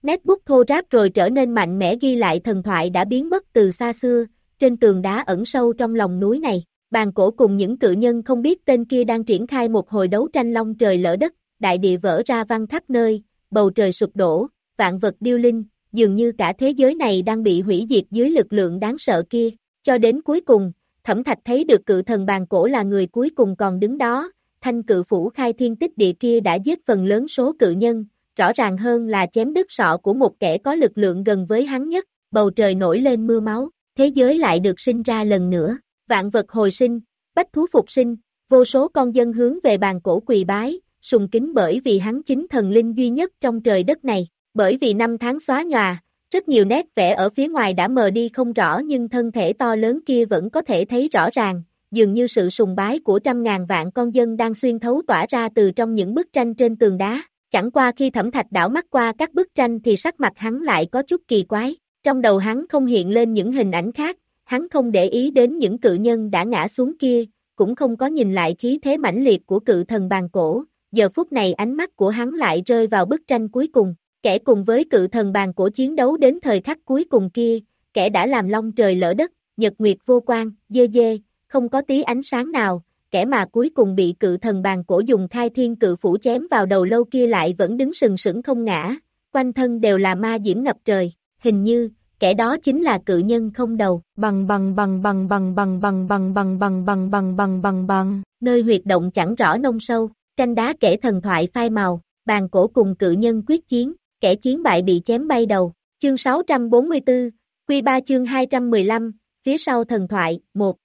Nét bút thô ráp rồi trở nên mạnh mẽ ghi lại thần thoại đã biến mất từ xa xưa, trên tường đá ẩn sâu trong lòng núi này. Bàn cổ cùng những cự nhân không biết tên kia đang triển khai một hồi đấu tranh long trời lỡ đất, đại địa vỡ ra văng khắp nơi, bầu trời sụp đổ, vạn vật điêu linh, dường như cả thế giới này đang bị hủy diệt dưới lực lượng đáng sợ kia. Cho đến cuối cùng, Thẩm Thạch thấy được cự thần bàn cổ là người cuối cùng còn đứng đó, thanh cự phủ khai thiên tích địa kia đã giết phần lớn số cự nhân, rõ ràng hơn là chém đứt sọ của một kẻ có lực lượng gần với hắn nhất, bầu trời nổi lên mưa máu, thế giới lại được sinh ra lần nữa, vạn vật hồi sinh, bách thú phục sinh, vô số con dân hướng về bàn cổ quỳ bái, sùng kính bởi vì hắn chính thần linh duy nhất trong trời đất này, bởi vì năm tháng xóa nhòa, rất nhiều nét vẽ ở phía ngoài đã mờ đi không rõ nhưng thân thể to lớn kia vẫn có thể thấy rõ ràng, dường như sự sùng bái của trăm ngàn vạn con dân đang xuyên thấu tỏa ra từ trong những bức tranh trên tường đá. Chẳng qua khi Thẩm Thạch đảo mắt qua các bức tranh thì sắc mặt hắn lại có chút kỳ quái, trong đầu hắn không hiện lên những hình ảnh khác, hắn không để ý đến những cự nhân đã ngã xuống kia, cũng không có nhìn lại khí thế mãnh liệt của cự thần bàn cổ, giờ phút này ánh mắt của hắn lại rơi vào bức tranh cuối cùng, kẻ cùng với cự thần bàn cổ chiến đấu đến thời khắc cuối cùng kia, kẻ đã làm long trời lỡ đất, nhật nguyệt vô quang, dê dê, không có tí ánh sáng nào. Kẻ mà cuối cùng bị cự thần bàn cổ dùng khai thiên cự phủ chém vào đầu lâu kia lại vẫn đứng sừng sững không ngã, quanh thân đều là ma diễm ngập trời, hình như, kẻ đó chính là cự nhân không đầu, bằng bằng bằng bằng bằng bằng bằng bằng bằng bằng bằng bằng bằng bằng bằng, nơi huyệt động chẳng rõ nông sâu, tranh đá kể thần thoại phai màu, bàn cổ cùng cự nhân quyết chiến, kẻ chiến bại bị chém bay đầu, chương sáu trăm bốn mươi tư, Quy ba chương hai trăm mười lăm, phía sau thần thoại, một.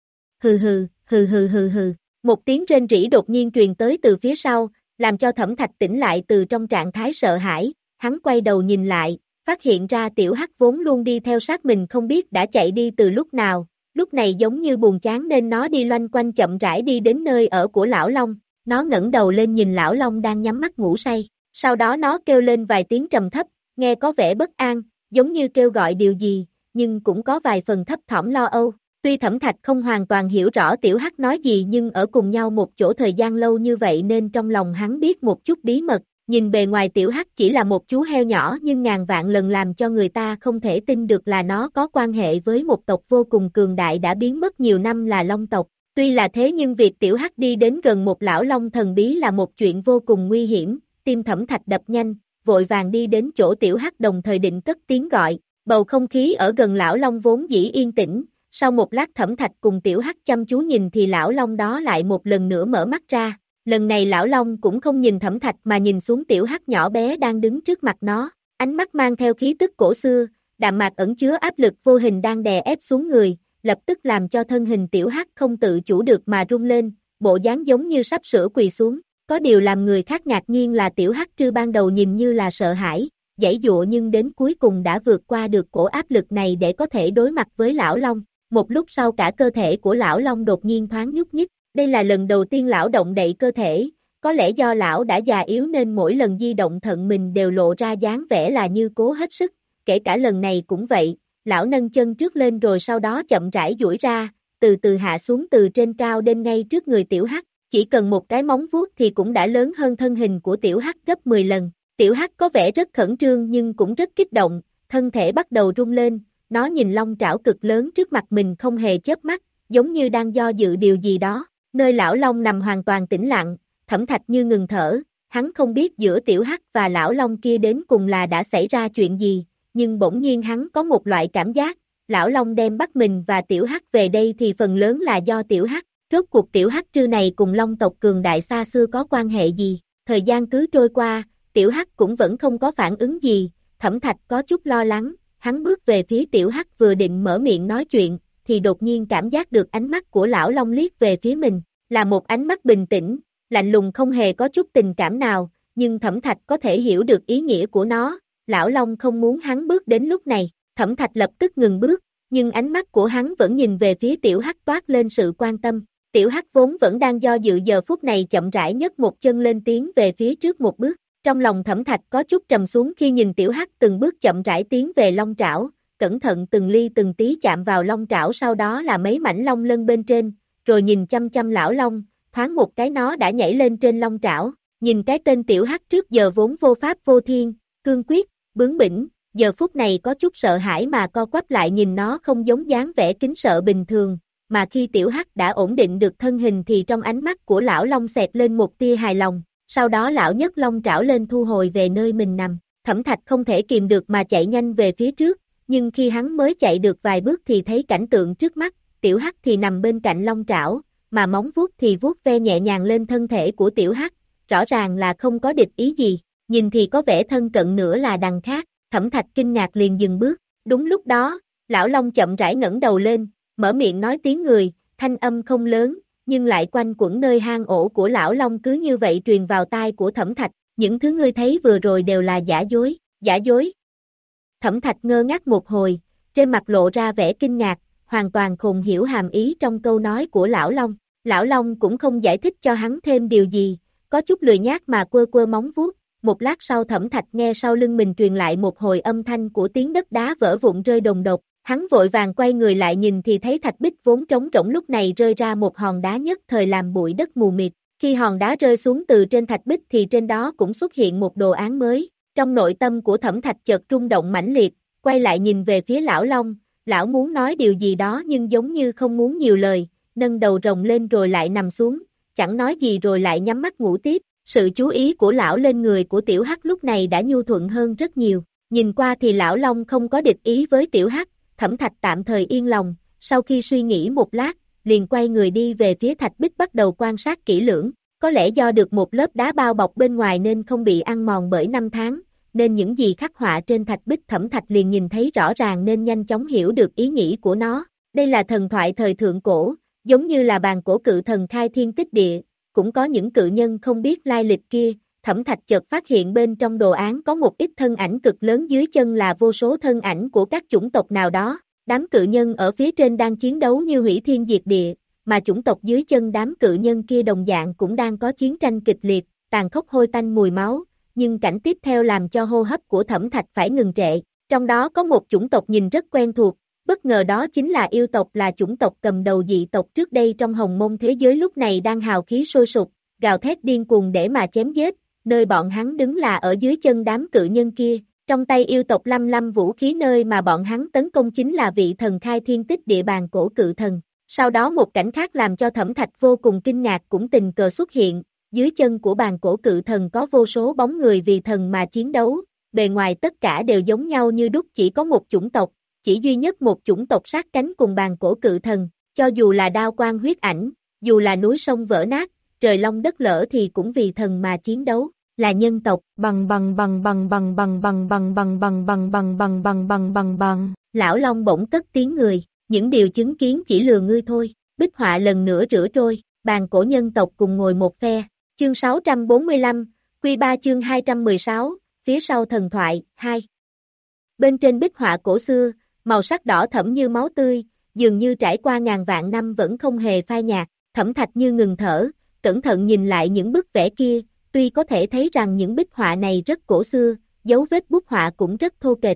Hừ hừ. Hừ hừ hừ hừ, một tiếng rên rỉ đột nhiên truyền tới từ phía sau, làm cho Thẩm Thạch tỉnh lại từ trong trạng thái sợ hãi, hắn quay đầu nhìn lại, phát hiện ra tiểu hắc vốn luôn đi theo sát mình không biết đã chạy đi từ lúc nào, lúc này giống như buồn chán nên nó đi loanh quanh chậm rãi đi đến nơi ở của lão Long, nó ngẩng đầu lên nhìn lão Long đang nhắm mắt ngủ say, sau đó nó kêu lên vài tiếng trầm thấp, nghe có vẻ bất an, giống như kêu gọi điều gì, nhưng cũng có vài phần thấp thỏm lo âu. Tuy Thẩm Thạch không hoàn toàn hiểu rõ tiểu hắc nói gì nhưng ở cùng nhau một chỗ thời gian lâu như vậy nên trong lòng hắn biết một chút bí mật, nhìn bề ngoài tiểu hắc chỉ là một chú heo nhỏ nhưng ngàn vạn lần làm cho người ta không thể tin được là nó có quan hệ với một tộc vô cùng cường đại đã biến mất nhiều năm là Long tộc. Tuy là thế nhưng việc tiểu hắc đi đến gần một lão long thần bí là một chuyện vô cùng nguy hiểm, tim Thẩm Thạch đập nhanh, vội vàng đi đến chỗ tiểu hắc đồng thời định cất tiếng gọi, bầu không khí ở gần lão long vốn dĩ yên tĩnh. Sau một lát Thẩm Thạch cùng tiểu hắc chăm chú nhìn thì lão long đó lại một lần nữa mở mắt ra, lần này lão long cũng không nhìn Thẩm Thạch mà nhìn xuống tiểu hắc nhỏ bé đang đứng trước mặt nó, ánh mắt mang theo khí tức cổ xưa, đạm mạc ẩn chứa áp lực vô hình đang đè ép xuống người, lập tức làm cho thân hình tiểu hắc không tự chủ được mà rung lên, bộ dáng giống như sắp sửa quỳ xuống, có điều làm người khác ngạc nhiên là tiểu hắc trư ban đầu nhìn như là sợ hãi, giãy dụa nhưng đến cuối cùng đã vượt qua được cổ áp lực này để có thể đối mặt với lão long. Một lúc sau cả cơ thể của lão long đột nhiên thoáng nhúc nhích, đây là lần đầu tiên lão động đậy cơ thể, có lẽ do lão đã già yếu nên mỗi lần di động thận mình đều lộ ra dáng vẻ là như cố hết sức, kể cả lần này cũng vậy, lão nâng chân trước lên rồi sau đó chậm rãi duỗi ra, từ từ hạ xuống từ trên cao đến ngay trước người tiểu hắc, chỉ cần một cái móng vuốt thì cũng đã lớn hơn thân hình của tiểu hắc gấp mười lần, tiểu hắc có vẻ rất khẩn trương nhưng cũng rất kích động, thân thể bắt đầu rung lên. Nó nhìn long trảo cực lớn trước mặt mình không hề chớp mắt, giống như đang do dự điều gì đó, nơi lão long nằm hoàn toàn tĩnh lặng, Thẩm Thạch như ngừng thở, hắn không biết giữa tiểu hắc và lão long kia đến cùng là đã xảy ra chuyện gì, nhưng bỗng nhiên hắn có một loại cảm giác, lão long đem bắt mình và tiểu hắc về đây thì phần lớn là do tiểu hắc, rốt cuộc tiểu hắc trư này cùng long tộc cường đại xa xưa có quan hệ gì, thời gian cứ trôi qua, tiểu hắc cũng vẫn không có phản ứng gì, Thẩm Thạch có chút lo lắng. Hắn bước về phía tiểu hắc vừa định mở miệng nói chuyện, thì đột nhiên cảm giác được ánh mắt của lão long liếc về phía mình, là một ánh mắt bình tĩnh, lạnh lùng không hề có chút tình cảm nào, nhưng Thẩm Thạch có thể hiểu được ý nghĩa của nó, lão long không muốn hắn bước đến lúc này, Thẩm Thạch lập tức ngừng bước, nhưng ánh mắt của hắn vẫn nhìn về phía tiểu hắc toát lên sự quan tâm, tiểu hắc vốn vẫn đang do dự giờ phút này chậm rãi nhấc một chân lên tiến về phía trước một bước. Trong lòng Thẩm Thạch có chút trầm xuống khi nhìn tiểu hắc từng bước chậm rãi tiến về long trảo, cẩn thận từng ly từng tí chạm vào long trảo sau đó là mấy mảnh long lân bên trên, rồi nhìn chăm chăm lão long, thoáng một cái nó đã nhảy lên trên long trảo, nhìn cái tên tiểu hắc trước giờ vốn vô pháp vô thiên, cương quyết, bướng bỉnh, giờ phút này có chút sợ hãi mà co quắp lại nhìn nó không giống dáng vẻ kính sợ bình thường, mà khi tiểu hắc đã ổn định được thân hình thì trong ánh mắt của lão Long xẹt lên một tia hài lòng, sau đó lão nhấc long trảo lên thu hồi về nơi mình nằm, Thẩm Thạch không thể kìm được mà chạy nhanh về phía trước, nhưng khi hắn mới chạy được vài bước thì thấy cảnh tượng trước mắt, tiểu hắc thì nằm bên cạnh long trảo, mà móng vuốt thì vuốt ve nhẹ nhàng lên thân thể của tiểu hắc, rõ ràng là không có địch ý gì, nhìn thì có vẻ thân cận nữa là đằng khác, Thẩm Thạch kinh ngạc liền dừng bước, đúng lúc đó, lão Long chậm rãi ngẩng đầu lên, mở miệng nói tiếng người, thanh âm không lớn, nhưng lại quanh quẩn nơi hang ổ của lão Long cứ như vậy truyền vào tai của Thẩm Thạch, những thứ ngươi thấy vừa rồi đều là giả dối, giả dối. Thẩm Thạch ngơ ngác một hồi, trên mặt lộ ra vẻ kinh ngạc, hoàn toàn không hiểu hàm ý trong câu nói của lão Long, lão Long cũng không giải thích cho hắn thêm điều gì, có chút lười nhác mà quơ quơ móng vuốt, một lát sau Thẩm Thạch nghe sau lưng mình truyền lại một hồi âm thanh của tiếng đất đá vỡ vụn rơi đùng đột, hắn vội vàng quay người lại nhìn thì thấy thạch bích vốn trống rỗng lúc này rơi ra một hòn đá nhất thời làm bụi đất mù mịt, khi hòn đá rơi xuống từ trên thạch bích thì trên đó cũng xuất hiện một đồ án mới, trong nội tâm của Thẩm Thạch chợt rung động mãnh liệt, quay lại nhìn về phía lão Long, lão muốn nói điều gì đó nhưng giống như không muốn nhiều lời, nâng đầu rồng lên rồi lại nằm xuống, chẳng nói gì rồi lại nhắm mắt ngủ tiếp, sự chú ý của lão lên người của tiểu hắc lúc này đã nhu thuận hơn rất nhiều, nhìn qua thì lão Long không có địch ý với tiểu hắc, Thẩm Thạch tạm thời yên lòng, sau khi suy nghĩ một lát, liền quay người đi về phía thạch bích bắt đầu quan sát kỹ lưỡng, có lẽ do được một lớp đá bao bọc bên ngoài nên không bị ăn mòn bởi năm tháng, nên những gì khắc họa trên thạch bích Thẩm Thạch liền nhìn thấy rõ ràng nên nhanh chóng hiểu được ý nghĩ của nó, đây là thần thoại thời thượng cổ, giống như là bàn cổ cự thần khai thiên tích địa, cũng có những cự nhân không biết lai lịch kia, Thẩm Thạch chợt phát hiện bên trong đồ án có một ít thân ảnh cực lớn dưới chân là vô số thân ảnh của các chủng tộc nào đó, đám cự nhân ở phía trên đang chiến đấu như hủy thiên diệt địa, mà chủng tộc dưới chân đám cự nhân kia đồng dạng cũng đang có chiến tranh kịch liệt, tàn khốc hôi tanh mùi máu, nhưng cảnh tiếp theo làm cho hô hấp của Thẩm Thạch phải ngừng trệ, trong đó có một chủng tộc nhìn rất quen thuộc, bất ngờ đó chính là yêu tộc là chủng tộc cầm đầu dị tộc trước đây trong hồng mông thế giới lúc này đang hào khí sôi sục, gào thét điên cuồng để mà chém giết, nơi bọn hắn đứng là ở dưới chân đám cự nhân kia, trong tay yêu tộc lăm lăm vũ khí nơi mà bọn hắn tấn công chính là vị thần khai thiên tích địa bàn cổ cự thần. Sau đó một cảnh khác làm cho Thẩm Thạch vô cùng kinh ngạc cũng tình cờ xuất hiện, dưới chân của bàn cổ cự thần có vô số bóng người vì thần mà chiến đấu, bề ngoài tất cả đều giống nhau như đúc chỉ có một chủng tộc, chỉ duy nhất một chủng tộc sát cánh cùng bàn cổ cự thần, cho dù là đao quang huyết ảnh, dù là núi sông vỡ nát, trời long đất lở thì cũng vì thần mà chiến đấu, là nhân tộc, bằng bằng bằng bằng bằng bằng bằng bằng bằng bằng bằng bằng bằng bằng bằng bằng bằng, lão Long bỗng cất tiếng người, những điều chứng kiến chỉ lừa ngươi thôi, bích họa lần nữa rửa trôi, bàn cổ nhân tộc cùng ngồi một phe, chương sáu trăm bốn mươi lăm, quy ba chương hai trăm mười sáu, phía sau thần thoại, hai. Bên trên bích họa cổ xưa, màu sắc đỏ thẫm như máu tươi, dường như trải qua ngàn vạn năm vẫn không hề phai nhạt, Thẩm Thạch như ngừng thở, cẩn thận nhìn lại những bức vẽ kia, tuy có thể thấy rằng những bích họa này rất cổ xưa, dấu vết bút họa cũng rất thô kệch.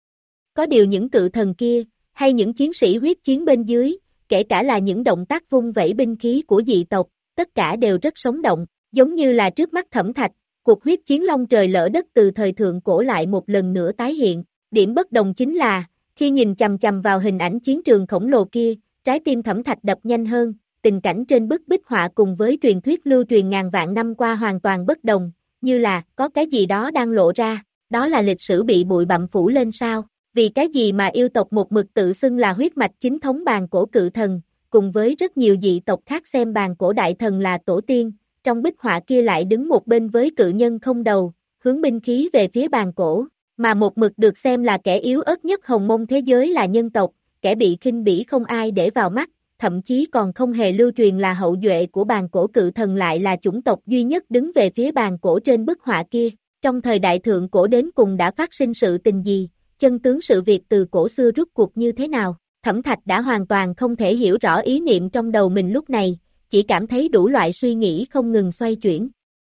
Có điều những cự thần kia, hay những chiến sĩ huyết chiến bên dưới, kể cả là những động tác vung vẩy binh khí của dị tộc, tất cả đều rất sống động, giống như là trước mắt Thẩm Thạch, cuộc huyết chiến long trời lỡ đất từ thời thượng cổ lại một lần nữa tái hiện, điểm bất đồng chính là, khi nhìn chằm chằm vào hình ảnh chiến trường khổng lồ kia, trái tim Thẩm Thạch đập nhanh hơn, tình cảnh trên bức bích họa cùng với truyền thuyết lưu truyền ngàn vạn năm qua hoàn toàn bất đồng, như là, có cái gì đó đang lộ ra, đó là lịch sử bị bụi bặm phủ lên sao, vì cái gì mà yêu tộc một mực tự xưng là huyết mạch chính thống bàn cổ cự thần, cùng với rất nhiều dị tộc khác xem bàn cổ đại thần là tổ tiên, trong bích họa kia lại đứng một bên với cự nhân không đầu, hướng binh khí về phía bàn cổ, mà một mực được xem là kẻ yếu ớt nhất hồng mông thế giới là nhân tộc, kẻ bị khinh bỉ không ai để vào mắt, thậm chí còn không hề lưu truyền là hậu duệ của bàn cổ cự thần lại là chủng tộc duy nhất đứng về phía bàn cổ trên bức họa kia, trong thời đại thượng cổ đến cùng đã phát sinh sự tình gì, chân tướng sự việc từ cổ xưa rút cuộc như thế nào, Thẩm Thạch đã hoàn toàn không thể hiểu rõ ý niệm trong đầu mình lúc này, chỉ cảm thấy đủ loại suy nghĩ không ngừng xoay chuyển.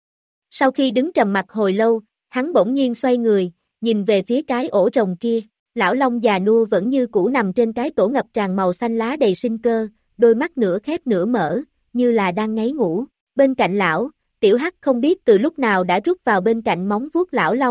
Sau khi đứng trầm mặc hồi lâu, hắn bỗng nhiên xoay người, nhìn về phía cái ổ rồng kia, lão Long già nua vẫn như cũ nằm trên cái tổ ngập tràn màu xanh lá đầy sinh cơ, đôi mắt nửa khép nửa mở, như là đang ngáy ngủ. Bên cạnh lão, tiểu hắc không biết từ lúc nào đã rút vào bên cạnh móng vuốt lão Long,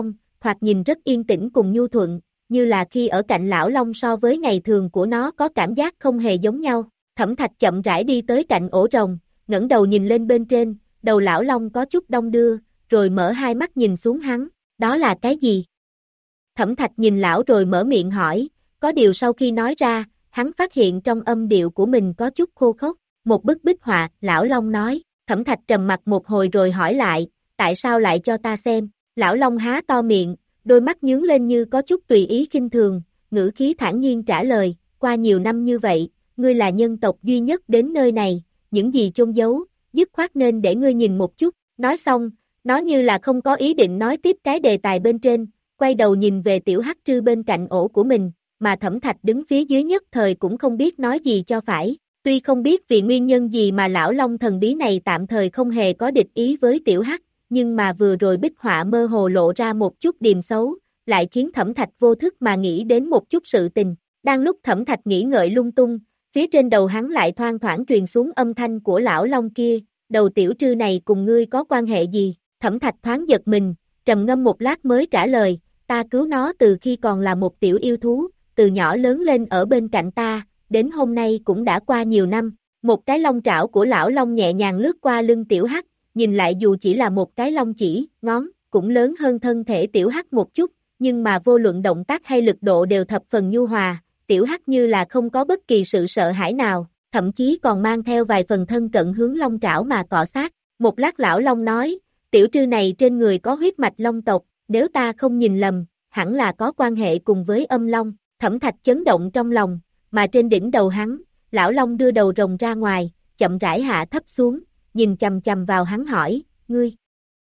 thoạt nhìn rất yên tĩnh cùng nhu thuận, như là khi ở cạnh lão long so với ngày thường của nó có cảm giác không hề giống nhau. Thẩm Thạch chậm rãi đi tới cạnh ổ rồng, ngẩng đầu nhìn lên bên trên, đầu lão long có chút đong đưa, rồi mở hai mắt nhìn xuống hắn, đó là cái gì? Thẩm Thạch nhìn lão rồi mở miệng hỏi, có điều sau khi nói ra, hắn phát hiện trong âm điệu của mình có chút khô khốc, một bức bích họa, lão long nói, Thẩm Thạch trầm mặt một hồi rồi hỏi lại, tại sao lại cho ta xem? Lão long há to miệng, đôi mắt nhướng lên như có chút tùy ý khinh thường, ngữ khí thản nhiên trả lời, qua nhiều năm như vậy, ngươi là nhân tộc duy nhất đến nơi này, những gì chôn giấu, dứt khoát nên để ngươi nhìn một chút, nói xong, nó như là không có ý định nói tiếp cái đề tài bên trên, quay đầu nhìn về tiểu hắc trư bên cạnh ổ của mình, mà Thẩm Thạch đứng phía dưới nhất thời cũng không biết nói gì cho phải, tuy không biết vì nguyên nhân gì mà lão long thần bí này tạm thời không hề có địch ý với tiểu hắc, nhưng mà vừa rồi bích họa mơ hồ lộ ra một chút điềm xấu, lại khiến Thẩm Thạch vô thức mà nghĩ đến một chút sự tình, đang lúc Thẩm Thạch nghĩ ngợi lung tung, phía trên đầu hắn lại thoang thoảng truyền xuống âm thanh của lão long kia, đầu tiểu trư này cùng ngươi có quan hệ gì? Thẩm Thạch thoáng giật mình, trầm ngâm một lát mới trả lời, ta cứu nó từ khi còn là một tiểu yêu thú, từ nhỏ lớn lên ở bên cạnh ta, đến hôm nay cũng đã qua nhiều năm. Một cái long trảo của lão long nhẹ nhàng lướt qua lưng tiểu hắc, nhìn lại dù chỉ là một cái long chỉ, ngón, cũng lớn hơn thân thể tiểu hắc một chút, nhưng mà vô luận động tác hay lực độ đều thập phần nhu hòa, tiểu hắc như là không có bất kỳ sự sợ hãi nào, thậm chí còn mang theo vài phần thân cận hướng long trảo mà cọ sát. Một lát lão long nói, tiểu trư này trên người có huyết mạch long tộc, nếu ta không nhìn lầm, hẳn là có quan hệ cùng với âm long. Thẩm Thạch chấn động trong lòng, mà trên đỉnh đầu hắn, lão long đưa đầu rồng ra ngoài, chậm rãi hạ thấp xuống, nhìn chằm chằm vào hắn hỏi, ngươi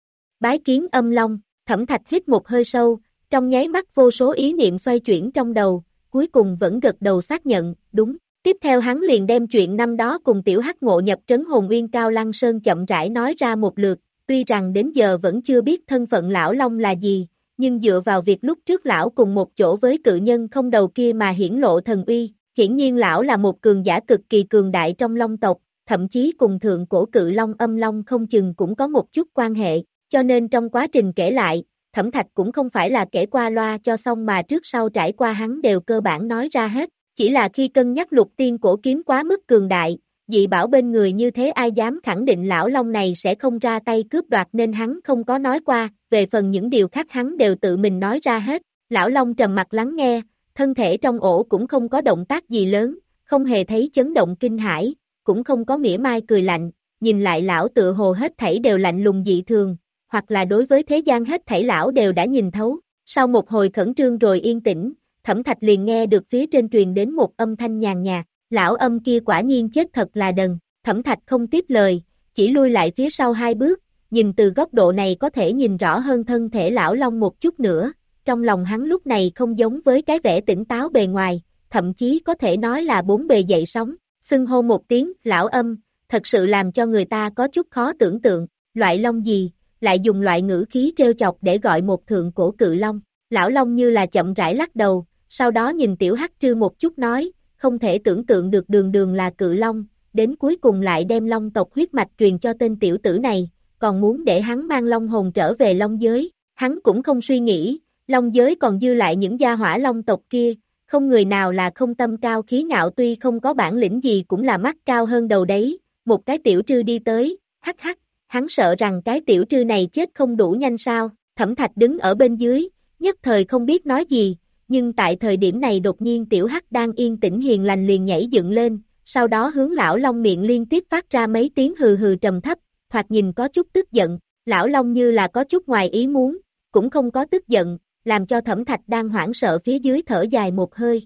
bái kiến âm long. Thẩm Thạch hít một hơi sâu, trong nháy mắt vô số ý niệm xoay chuyển trong đầu, cuối cùng vẫn gật đầu xác nhận, đúng. Tiếp theo hắn liền đem chuyện năm đó cùng tiểu hắc ngộ nhập trấn hồn uyên Cao Lăng Sơn chậm rãi nói ra một lượt, tuy rằng đến giờ vẫn chưa biết thân phận lão long là gì, nhưng dựa vào việc lúc trước lão cùng một chỗ với cự nhân không đầu kia mà hiển lộ thần uy, hiển nhiên lão là một cường giả cực kỳ cường đại trong long tộc, thậm chí cùng thượng cổ cự long âm long không chừng cũng có một chút quan hệ, cho nên trong quá trình kể lại, Thẩm Thạch cũng không phải là kể qua loa cho xong mà trước sau trải qua hắn đều cơ bản nói ra hết, chỉ là khi cân nhắc lục tiên cổ kiếm quá mức cường đại, dị bảo bên người như thế ai dám khẳng định lão long này sẽ không ra tay cướp đoạt nên hắn không có nói qua, về phần những điều khác hắn đều tự mình nói ra hết. Lão long trầm mặt lắng nghe, thân thể trong ổ cũng không có động tác gì lớn, không hề thấy chấn động kinh hãi, cũng không có mỉa mai cười lạnh, nhìn lại lão tựa hồ hết thảy đều lạnh lùng dị thường, hoặc là đối với thế gian hết thảy lão đều đã nhìn thấu. Sau một hồi khẩn trương rồi yên tĩnh, Thẩm Thạch liền nghe được phía trên truyền đến một âm thanh nhàn nhạt, lão âm kia quả nhiên chết thật là đần. Thẩm Thạch không tiếp lời, chỉ lui lại phía sau hai bước, nhìn từ góc độ này có thể nhìn rõ hơn thân thể lão long một chút nữa, trong lòng hắn lúc này không giống với cái vẻ tỉnh táo bề ngoài, thậm chí có thể nói là bốn bề dậy sóng, xưng hô một tiếng, lão âm, thật sự làm cho người ta có chút khó tưởng tượng, loại long gì, lại dùng loại ngữ khí trêu chọc để gọi một thượng cổ cự long. Lão long như là chậm rãi lắc đầu, sau đó nhìn tiểu hắc trư một chút nói, không thể tưởng tượng được đường đường là cự long, đến cuối cùng lại đem long tộc huyết mạch truyền cho tên tiểu tử này, còn muốn để hắn mang long hồn trở về long giới, hắn cũng không suy nghĩ, long giới còn dư lại những gia hỏa long tộc kia, không người nào là không tâm cao khí ngạo tuy không có bản lĩnh gì cũng là mắt cao hơn đầu đấy, một cái tiểu trư đi tới, hắc hắc, hắn sợ rằng cái tiểu trư này chết không đủ nhanh sao. Thẩm Thạch đứng ở bên dưới, nhất thời không biết nói gì, nhưng tại thời điểm này đột nhiên tiểu hắc đang yên tĩnh hiền lành liền nhảy dựng lên, sau đó hướng lão long miệng liên tiếp phát ra mấy tiếng hừ hừ trầm thấp, thoạt nhìn có chút tức giận, lão long như là có chút ngoài ý muốn, cũng không có tức giận, làm cho Thẩm Thạch đang hoảng sợ phía dưới thở dài một hơi.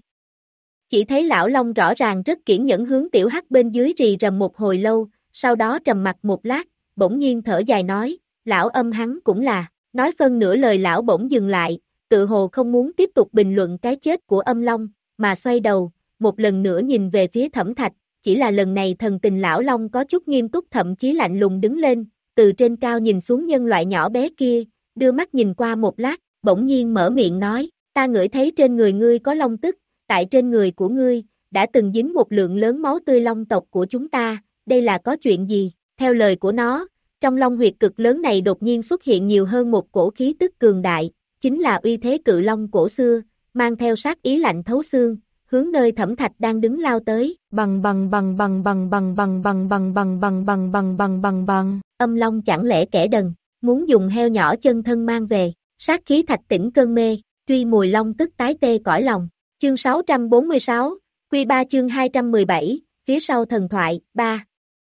Chỉ thấy lão long rõ ràng rất kiên nhẫn hướng tiểu hắc bên dưới rì rầm một hồi lâu, sau đó trầm mặt một lát, bỗng nhiên thở dài nói, lão âm hắn cũng là, nói phân nửa lời lão bỗng dừng lại, tự hồ không muốn tiếp tục bình luận cái chết của âm long, mà xoay đầu, một lần nữa nhìn về phía Thẩm Thạch, chỉ là lần này thần tình lão long có chút nghiêm túc thậm chí lạnh lùng đứng lên, từ trên cao nhìn xuống nhân loại nhỏ bé kia, đưa mắt nhìn qua một lát, bỗng nhiên mở miệng nói, ta ngửi thấy trên người ngươi có long tức, tại trên người của ngươi, đã từng dính một lượng lớn máu tươi long tộc của chúng ta, đây là có chuyện gì? Theo lời của nó, trong long huyệt cực lớn này đột nhiên xuất hiện nhiều hơn một cổ khí tức cường đại, chính là uy thế cự long cổ xưa, mang theo sát ý lạnh thấu xương, hướng nơi Thẩm Thạch đang đứng lao tới, bằng bằng bằng bằng bằng bằng bằng bằng bằng bằng bằng bằng bằng bằng bằng bằng, âm long chẳng lẽ kẻ đần, muốn dùng heo nhỏ chân thân mang về, sát khí thạch tỉnh cơn mê, truy mùi long tức tái tê cõi lòng, chương sáu trăm bốn mươi sáu, Quy ba chương hai trăm mười bảy, phía sau thần thoại, ba.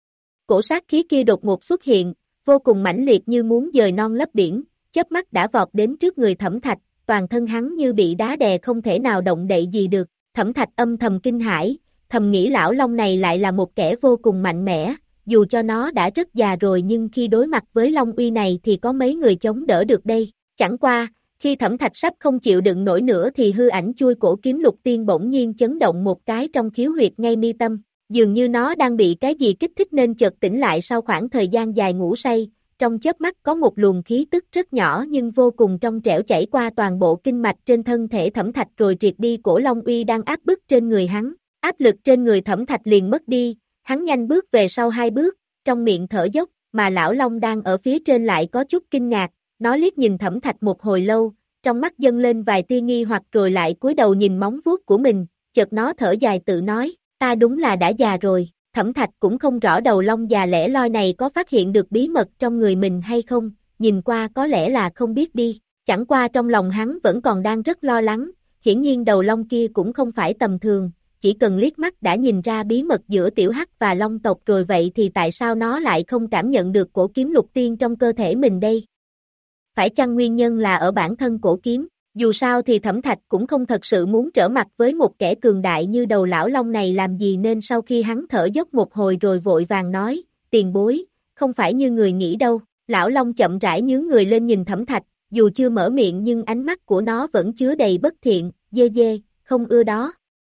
Cổ sát khí kia đột ngột xuất hiện, vô cùng mãnh liệt như muốn dời non lấp biển, chớp mắt đã vọt đến trước người Thẩm Thạch, toàn thân hắn như bị đá đè không thể nào động đậy gì được, Thẩm Thạch âm thầm kinh hãi, thầm nghĩ lão long này lại là một kẻ vô cùng mạnh mẽ, dù cho nó đã rất già rồi nhưng khi đối mặt với long uy này thì có mấy người chống đỡ được đây, chẳng qua, khi Thẩm Thạch sắp không chịu đựng nổi nữa thì hư ảnh chui cổ kiếm lục tiên bỗng nhiên chấn động một cái trong khiếu huyệt ngay mi tâm, dường như nó đang bị cái gì kích thích nên chợt tỉnh lại sau khoảng thời gian dài ngủ say, trong chớp mắt có một luồng khí tức rất nhỏ nhưng vô cùng trong trẻo chảy qua toàn bộ kinh mạch trên thân thể Thẩm Thạch rồi triệt đi cổ long uy đang áp bức trên người hắn, áp lực trên người Thẩm Thạch liền mất đi, hắn nhanh bước về sau hai bước, trong miệng thở dốc, mà lão long đang ở phía trên lại có chút kinh ngạc, nó liếc nhìn Thẩm Thạch một hồi lâu, trong mắt dâng lên vài tia nghi hoặc rồi lại cúi đầu nhìn móng vuốt của mình, chợt nó thở dài tự nói, ta đúng là đã già rồi. Thẩm Thạch cũng không rõ đầu long già lẻ loi này có phát hiện được bí mật trong người mình hay không, nhìn qua có lẽ là không biết đi, chẳng qua trong lòng hắn vẫn còn đang rất lo lắng, hiển nhiên đầu long kia cũng không phải tầm thường, chỉ cần liếc mắt đã nhìn ra bí mật giữa tiểu hắc và long tộc rồi vậy thì tại sao nó lại không cảm nhận được cổ kiếm lục tiên trong cơ thể mình đây? Phải chăng nguyên nhân là ở bản thân cổ kiếm? Dù sao thì Thẩm Thạch cũng không thật sự muốn trở mặt với một kẻ cường đại như đầu lão long này làm gì nên sau khi hắn thở dốc một hồi rồi vội vàng nói, tiền bối, không phải như người nghĩ đâu, lão long chậm rãi nhướng người lên nhìn Thẩm Thạch, dù chưa mở miệng nhưng ánh mắt của nó vẫn chứa đầy bất thiện, dê dê, không ưa đó.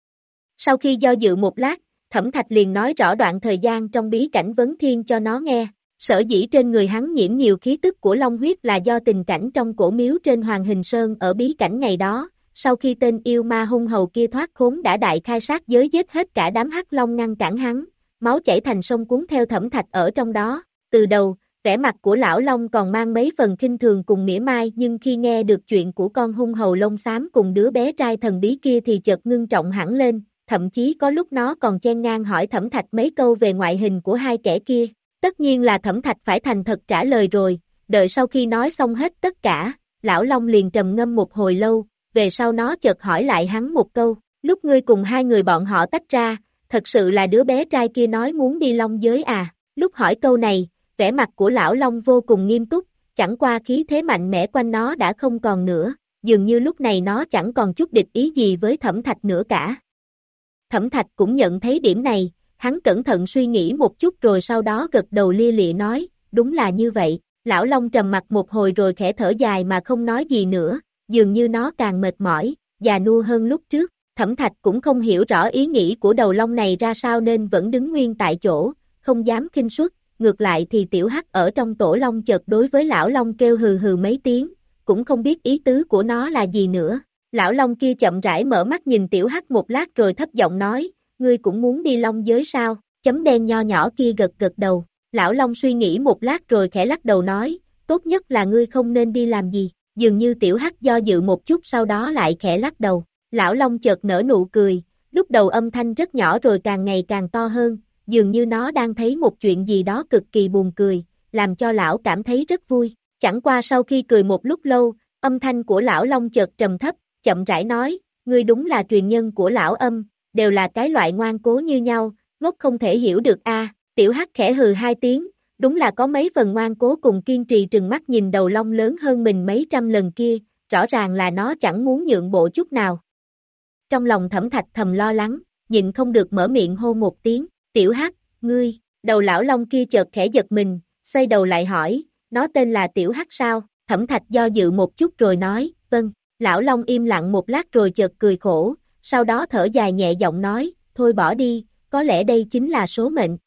Sau khi do dự một lát, Thẩm Thạch liền nói rõ đoạn thời gian trong bí cảnh vấn thiên cho nó nghe. Sở dĩ trên người hắn nhiễm nhiều khí tức của long huyết là do tình cảnh trong cổ miếu trên Hoàng Hình Sơn ở bí cảnh ngày đó, sau khi tên yêu ma hung hầu kia thoát khốn đã đại khai sát giới giết hết cả đám hắc long ngăn cản hắn, máu chảy thành sông cuốn theo Thẩm Thạch ở trong đó, từ đầu, vẻ mặt của lão long còn mang mấy phần khinh thường cùng mỉa mai nhưng khi nghe được chuyện của con hung hầu lông xám cùng đứa bé trai thần bí kia thì chợt ngưng trọng hẳn lên, thậm chí có lúc nó còn chen ngang hỏi Thẩm Thạch mấy câu về ngoại hình của hai kẻ kia. Tất nhiên là Thẩm Thạch phải thành thật trả lời rồi, đợi sau khi nói xong hết tất cả, lão long liền trầm ngâm một hồi lâu, về sau nó chợt hỏi lại hắn một câu, lúc ngươi cùng hai người bọn họ tách ra, thật sự là đứa bé trai kia nói muốn đi long giới à, lúc hỏi câu này, vẻ mặt của lão long vô cùng nghiêm túc, chẳng qua khí thế mạnh mẽ quanh nó đã không còn nữa, dường như lúc này nó chẳng còn chút địch ý gì với Thẩm Thạch nữa cả. Thẩm Thạch cũng nhận thấy điểm này, hắn cẩn thận suy nghĩ một chút rồi sau đó gật đầu lia lịa nói, đúng là như vậy, lão long trầm mặt một hồi rồi khẽ thở dài mà không nói gì nữa, dường như nó càng mệt mỏi, già nua hơn lúc trước, Thẩm Thạch cũng không hiểu rõ ý nghĩ của đầu long này ra sao nên vẫn đứng nguyên tại chỗ, không dám khinh suất, ngược lại thì tiểu hắc ở trong tổ long chợt đối với lão long kêu hừ hừ mấy tiếng, cũng không biết ý tứ của nó là gì nữa, lão long kia chậm rãi mở mắt nhìn tiểu hắc một lát rồi thấp giọng nói, ngươi cũng muốn đi long giới sao, chấm đen nho nhỏ kia gật gật đầu, lão long suy nghĩ một lát rồi khẽ lắc đầu nói, tốt nhất là ngươi không nên đi làm gì, dường như tiểu hắc do dự một chút sau đó lại khẽ lắc đầu, lão long chợt nở nụ cười, lúc đầu âm thanh rất nhỏ rồi càng ngày càng to hơn, dường như nó đang thấy một chuyện gì đó cực kỳ buồn cười, làm cho lão cảm thấy rất vui, chẳng qua sau khi cười một lúc lâu, âm thanh của lão long chợt trầm thấp, chậm rãi nói, ngươi đúng là truyền nhân của lão âm, đều là cái loại ngoan cố như nhau, ngốc không thể hiểu được a. À. Tiểu hắc khẽ hừ hai tiếng, đúng là có mấy phần ngoan cố cùng kiên trì trừng mắt nhìn đầu long lớn hơn mình mấy trăm lần kia, rõ ràng là nó chẳng muốn nhượng bộ chút nào. Trong lòng Thẩm Thạch thầm lo lắng, nhịn không được mở miệng hô một tiếng, tiểu hắc, ngươi, đầu lão long kia chợt khẽ giật mình, xoay đầu lại hỏi, nó tên là tiểu hắc sao, Thẩm Thạch do dự một chút rồi nói, vâng, lão long im lặng một lát rồi chợt cười khổ, sau đó thở dài nhẹ giọng nói, thôi bỏ đi, có lẽ đây chính là số mệnh.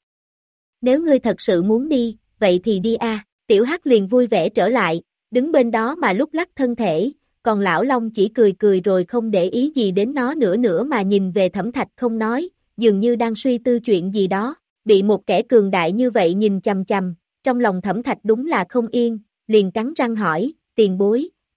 Nếu ngươi thật sự muốn đi, vậy thì đi a. Tiểu hắc liền vui vẻ trở lại, đứng bên đó mà lúc lắc thân thể, còn lão long chỉ cười cười rồi không để ý gì đến nó nữa nữa mà nhìn về Thẩm Thạch không nói, dường như đang suy tư chuyện gì đó, bị một kẻ cường đại như vậy nhìn chằm chằm, trong lòng Thẩm Thạch đúng là không yên, liền cắn răng hỏi, tiền bối,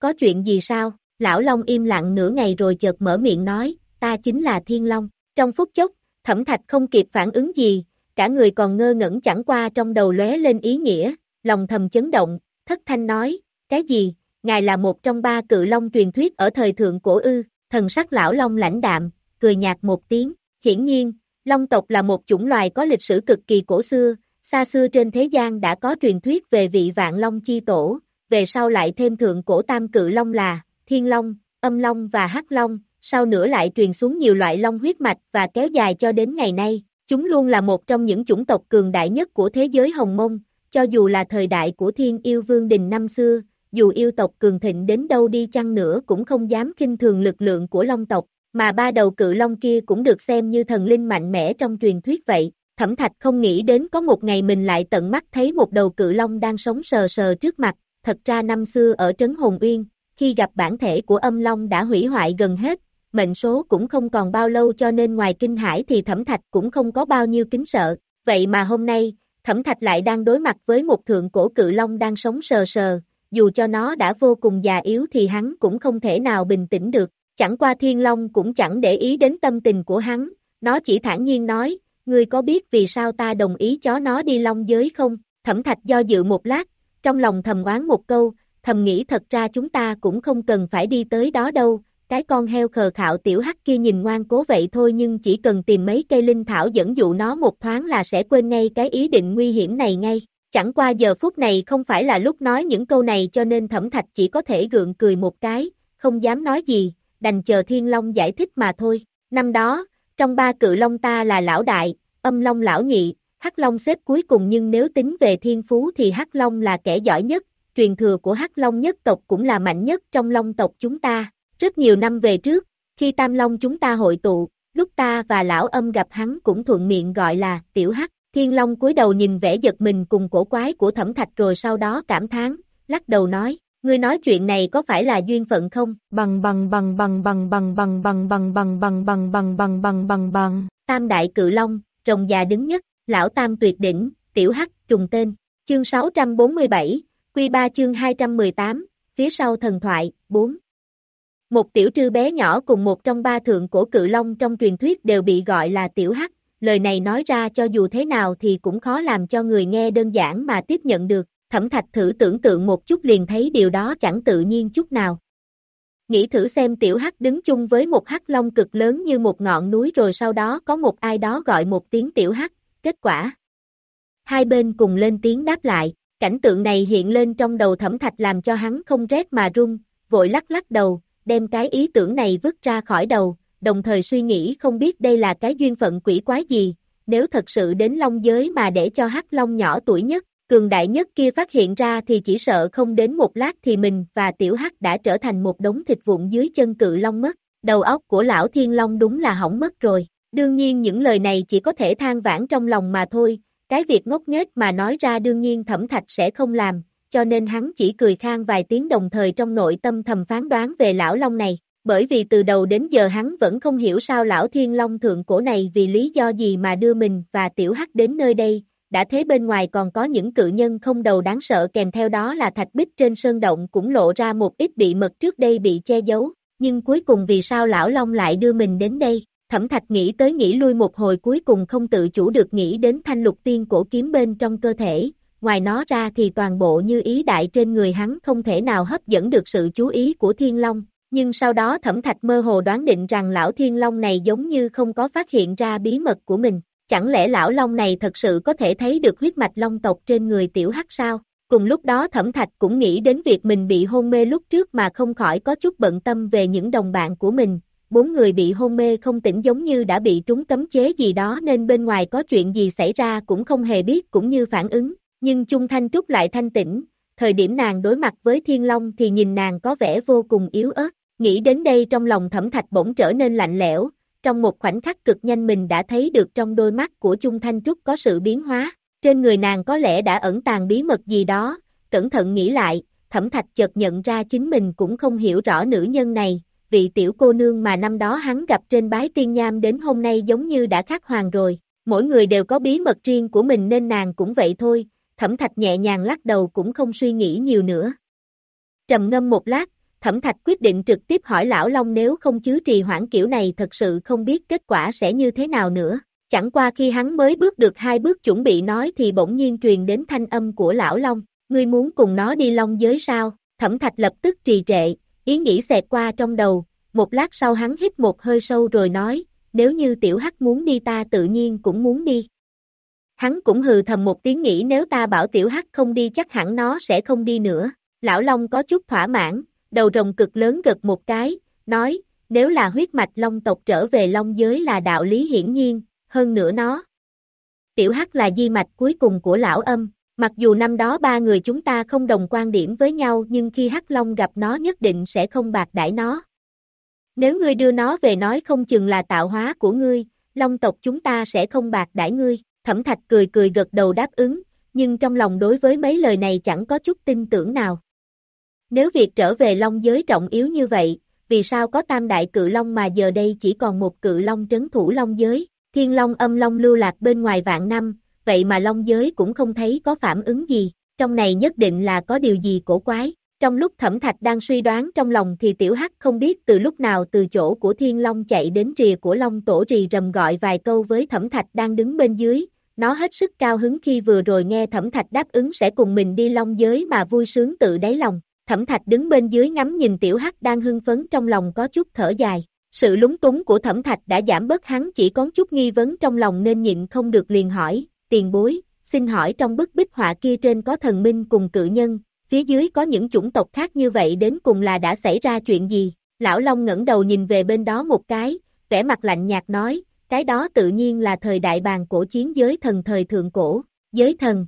có chuyện gì sao? Lão Long im lặng nửa ngày rồi chợt mở miệng nói, ta chính là Thiên Long. Trong phút chốc, Thẩm Thạch không kịp phản ứng gì, cả người còn ngơ ngẩn, chẳng qua trong đầu lóe lên ý nghĩa, lòng thầm chấn động, thất thanh nói, cái gì, ngài là một trong ba cự long truyền thuyết ở thời thượng cổ ư? Thần sắc lão Long lãnh đạm, cười nhạt một tiếng, hiển nhiên, Long tộc là một chủng loài có lịch sử cực kỳ cổ xưa, xa xưa trên thế gian đã có truyền thuyết về vị Vạn Long chi tổ, về sau lại thêm thượng cổ tam cự long là Thiên Long, Âm Long và Hắc Long, sau nữa lại truyền xuống nhiều loại long huyết mạch và kéo dài cho đến ngày nay. Chúng luôn là một trong những chủng tộc cường đại nhất của thế giới Hồng Mông, cho dù là thời đại của Thiên Yêu Vương Đình năm xưa, dù yêu tộc cường thịnh đến đâu đi chăng nữa cũng không dám khinh thường lực lượng của Long tộc, mà ba đầu cự long kia cũng được xem như thần linh mạnh mẽ trong truyền thuyết vậy. Thẩm Thạch không nghĩ đến có một ngày mình lại tận mắt thấy một đầu cự long đang sống sờ sờ trước mặt, thật ra năm xưa ở Trấn Hồn Uyên, khi gặp bản thể của Âm Long đã hủy hoại gần hết, mệnh số cũng không còn bao lâu, cho nên ngoài kinh hãi thì Thẩm Thạch cũng không có bao nhiêu kính sợ, vậy mà hôm nay, Thẩm Thạch lại đang đối mặt với một thượng cổ cự long đang sống sờ sờ, dù cho nó đã vô cùng già yếu thì hắn cũng không thể nào bình tĩnh được, chẳng qua Thiên Long cũng chẳng để ý đến tâm tình của hắn, nó chỉ thản nhiên nói, ngươi có biết vì sao ta đồng ý cho nó đi long giới không? Thẩm Thạch do dự một lát, trong lòng thầm oán một câu, thầm nghĩ thật ra chúng ta cũng không cần phải đi tới đó đâu, cái con heo khờ khạo tiểu hắc kia nhìn ngoan cố vậy thôi, nhưng chỉ cần tìm mấy cây linh thảo dẫn dụ nó một thoáng là sẽ quên ngay cái ý định nguy hiểm này ngay. Chẳng qua giờ phút này không phải là lúc nói những câu này, cho nên Thẩm Thạch chỉ có thể gượng cười một cái, không dám nói gì, đành chờ Thiên Long giải thích mà thôi. Năm đó, trong ba cự long ta là lão đại, Âm Long lão nhị, Hắc Long xếp cuối cùng, nhưng nếu tính về thiên phú thì Hắc Long là kẻ giỏi nhất, truyền thừa của Hắc Long nhất tộc cũng là mạnh nhất trong Long tộc chúng ta. Rất nhiều năm về trước, khi Tam Long chúng ta hội tụ, lúc ta và lão Âm gặp hắn cũng thuận miệng gọi là Tiểu Hắc. Thiên Long cúi đầu nhìn vẻ giật mình cùng cổ quái của Thẩm Thạch rồi sau đó cảm thán, lắc đầu nói, ngươi nói chuyện này có phải là duyên phận không? Bằng bằng bằng bằng bằng bằng bằng bằng bằng bằng bằng bằng bằng bằng bằng bằng bằng. Tam đại cự long, rồng già đứng nhất, lão Tam tuyệt đỉnh, Tiểu Hắc trùng tên. Chương sáu trăm bốn mươi bảy, Quy ba chương hai trăm mười tám, phía sau thần thoại, bốn. Một tiểu trư bé nhỏ cùng một trong ba thượng cổ cự long trong truyền thuyết đều bị gọi là Tiểu Hắc. Lời này nói ra cho dù thế nào thì cũng khó làm cho người nghe đơn giản mà tiếp nhận được. Thẩm Thạch thử tưởng tượng một chút liền thấy điều đó chẳng tự nhiên chút nào. Nghĩ thử xem Tiểu Hắc đứng chung với một hắc long cực lớn như một ngọn núi, rồi sau đó có một ai đó gọi một tiếng Tiểu Hắc, kết quả hai bên cùng lên tiếng đáp lại. Cảnh tượng này hiện lên trong đầu Thẩm Thạch làm cho hắn không rét mà run, vội lắc lắc đầu, đem cái ý tưởng này vứt ra khỏi đầu, đồng thời suy nghĩ không biết đây là cái duyên phận quỷ quái gì, nếu thật sự đến long giới mà để cho hắc long nhỏ tuổi nhất, cường đại nhất kia phát hiện ra thì chỉ sợ không đến một lát thì mình và Tiểu Hắc đã trở thành một đống thịt vụn dưới chân cự long mất. Đầu óc của lão Thiên Long đúng là hỏng mất rồi. Đương nhiên những lời này chỉ có thể than vãn trong lòng mà thôi, cái việc ngốc nghếch mà nói ra đương nhiên Thẩm Thạch sẽ không làm, cho nên hắn chỉ cười khan vài tiếng, đồng thời trong nội tâm thầm phán đoán về lão long này. Bởi vì từ đầu đến giờ hắn vẫn không hiểu sao lão Thiên Long thượng cổ này vì lý do gì mà đưa mình và Tiểu Hắc đến nơi đây, đã thế bên ngoài còn có những cự nhân không đầu đáng sợ, kèm theo đó là thạch bích trên sơn động cũng lộ ra một ít bị mật trước đây bị che giấu, nhưng cuối cùng vì sao lão Long lại đưa mình đến đây? Thẩm Thạch nghĩ tới nghĩ lui một hồi cuối cùng không tự chủ được nghĩ đến thanh lục tiên cổ kiếm bên trong cơ thể, ngoài nó ra thì toàn bộ như ý đại trên người hắn không thể nào hấp dẫn được sự chú ý của Thiên Long. Nhưng sau đó Thẩm Thạch mơ hồ đoán định rằng lão Thiên Long này giống như không có phát hiện ra bí mật của mình. Chẳng lẽ lão Long này thật sự có thể thấy được huyết mạch Long tộc trên người Tiểu Hắc sao? Cùng lúc đó Thẩm Thạch cũng nghĩ đến việc mình bị hôn mê lúc trước mà không khỏi có chút bận tâm về những đồng bạn của mình. Bốn người bị hôn mê không tỉnh giống như đã bị trúng cấm chế gì đó nên bên ngoài có chuyện gì xảy ra cũng không hề biết cũng như phản ứng. Nhưng Chung Thanh Trúc lại thanh tĩnh, thời điểm nàng đối mặt với Thiên Long thì nhìn nàng có vẻ vô cùng yếu ớt. Nghĩ đến đây trong lòng Thẩm Thạch bỗng trở nên lạnh lẽo, trong một khoảnh khắc cực nhanh mình đã thấy được trong đôi mắt của Chung Thanh Trúc có sự biến hóa, trên người nàng có lẽ đã ẩn tàng bí mật gì đó, cẩn thận nghĩ lại, Thẩm Thạch chợt nhận ra chính mình cũng không hiểu rõ nữ nhân này, vị tiểu cô nương mà năm đó hắn gặp trên bái tiên nham đến hôm nay giống như đã khác hoàn rồi, mỗi người đều có bí mật riêng của mình nên nàng cũng vậy thôi, Thẩm Thạch nhẹ nhàng lắc đầu cũng không suy nghĩ nhiều nữa. Trầm ngâm một lát, Thẩm Thạch quyết định trực tiếp hỏi Lão Long nếu không chứ trì hoãn kiểu này thật sự không biết kết quả sẽ như thế nào nữa. Chẳng qua khi hắn mới bước được hai bước chuẩn bị nói thì bỗng nhiên truyền đến thanh âm của Lão Long, ngươi muốn cùng nó đi Long giới sao? Thẩm Thạch lập tức trì trệ, ý nghĩ xẹt qua trong đầu, một lát sau hắn hít một hơi sâu rồi nói, nếu như Tiểu Hắc muốn đi ta tự nhiên cũng muốn đi. Hắn cũng hừ thầm một tiếng nghĩ nếu ta bảo Tiểu Hắc không đi chắc hẳn nó sẽ không đi nữa. Lão Long có chút thỏa mãn, đầu rồng cực lớn gật một cái, nói, nếu là huyết mạch Long tộc trở về Long giới là đạo lý hiển nhiên, hơn nữa nó. Tiểu Hắc là di mạch cuối cùng của lão Âm, mặc dù năm đó ba người chúng ta không đồng quan điểm với nhau nhưng khi Hắc Long gặp nó nhất định sẽ không bạc đãi nó. Nếu ngươi đưa nó về nói không chừng là tạo hóa của ngươi, Long tộc chúng ta sẽ không bạc đãi ngươi. Thẩm Thạch cười cười gật đầu đáp ứng, nhưng trong lòng đối với mấy lời này chẳng có chút tin tưởng nào. Nếu việc trở về Long giới trọng yếu như vậy, vì sao có tam đại cự long mà giờ đây chỉ còn một cự long trấn thủ Long giới? Thiên Long Âm Long lưu lạc bên ngoài vạn năm, vậy mà Long giới cũng không thấy có phản ứng gì, trong này nhất định là có điều gì cổ quái. Trong lúc Thẩm Thạch đang suy đoán trong lòng thì Tiểu Hắc không biết từ lúc nào từ chỗ của Thiên Long chạy đến rìa của Long tổ rì rầm gọi vài câu với Thẩm Thạch đang đứng bên dưới, nó hết sức cao hứng khi vừa rồi nghe Thẩm Thạch đáp ứng sẽ cùng mình đi Long giới mà vui sướng tự đáy lòng. Thẩm Thạch đứng bên dưới ngắm nhìn Tiểu Hắc đang hưng phấn trong lòng có chút thở dài. Sự lúng túng của Thẩm Thạch đã giảm bớt hắn chỉ có chút nghi vấn trong lòng nên nhịn không được liền hỏi, tiền bối, xin hỏi trong bức bích họa kia trên có thần minh cùng cự nhân, phía dưới có những chủng tộc khác như vậy đến cùng là đã xảy ra chuyện gì? Lão Long ngẩng đầu nhìn về bên đó một cái, vẻ mặt lạnh nhạt nói, cái đó tự nhiên là thời đại bàn cổ chiến giới thần thời thượng cổ, giới thần.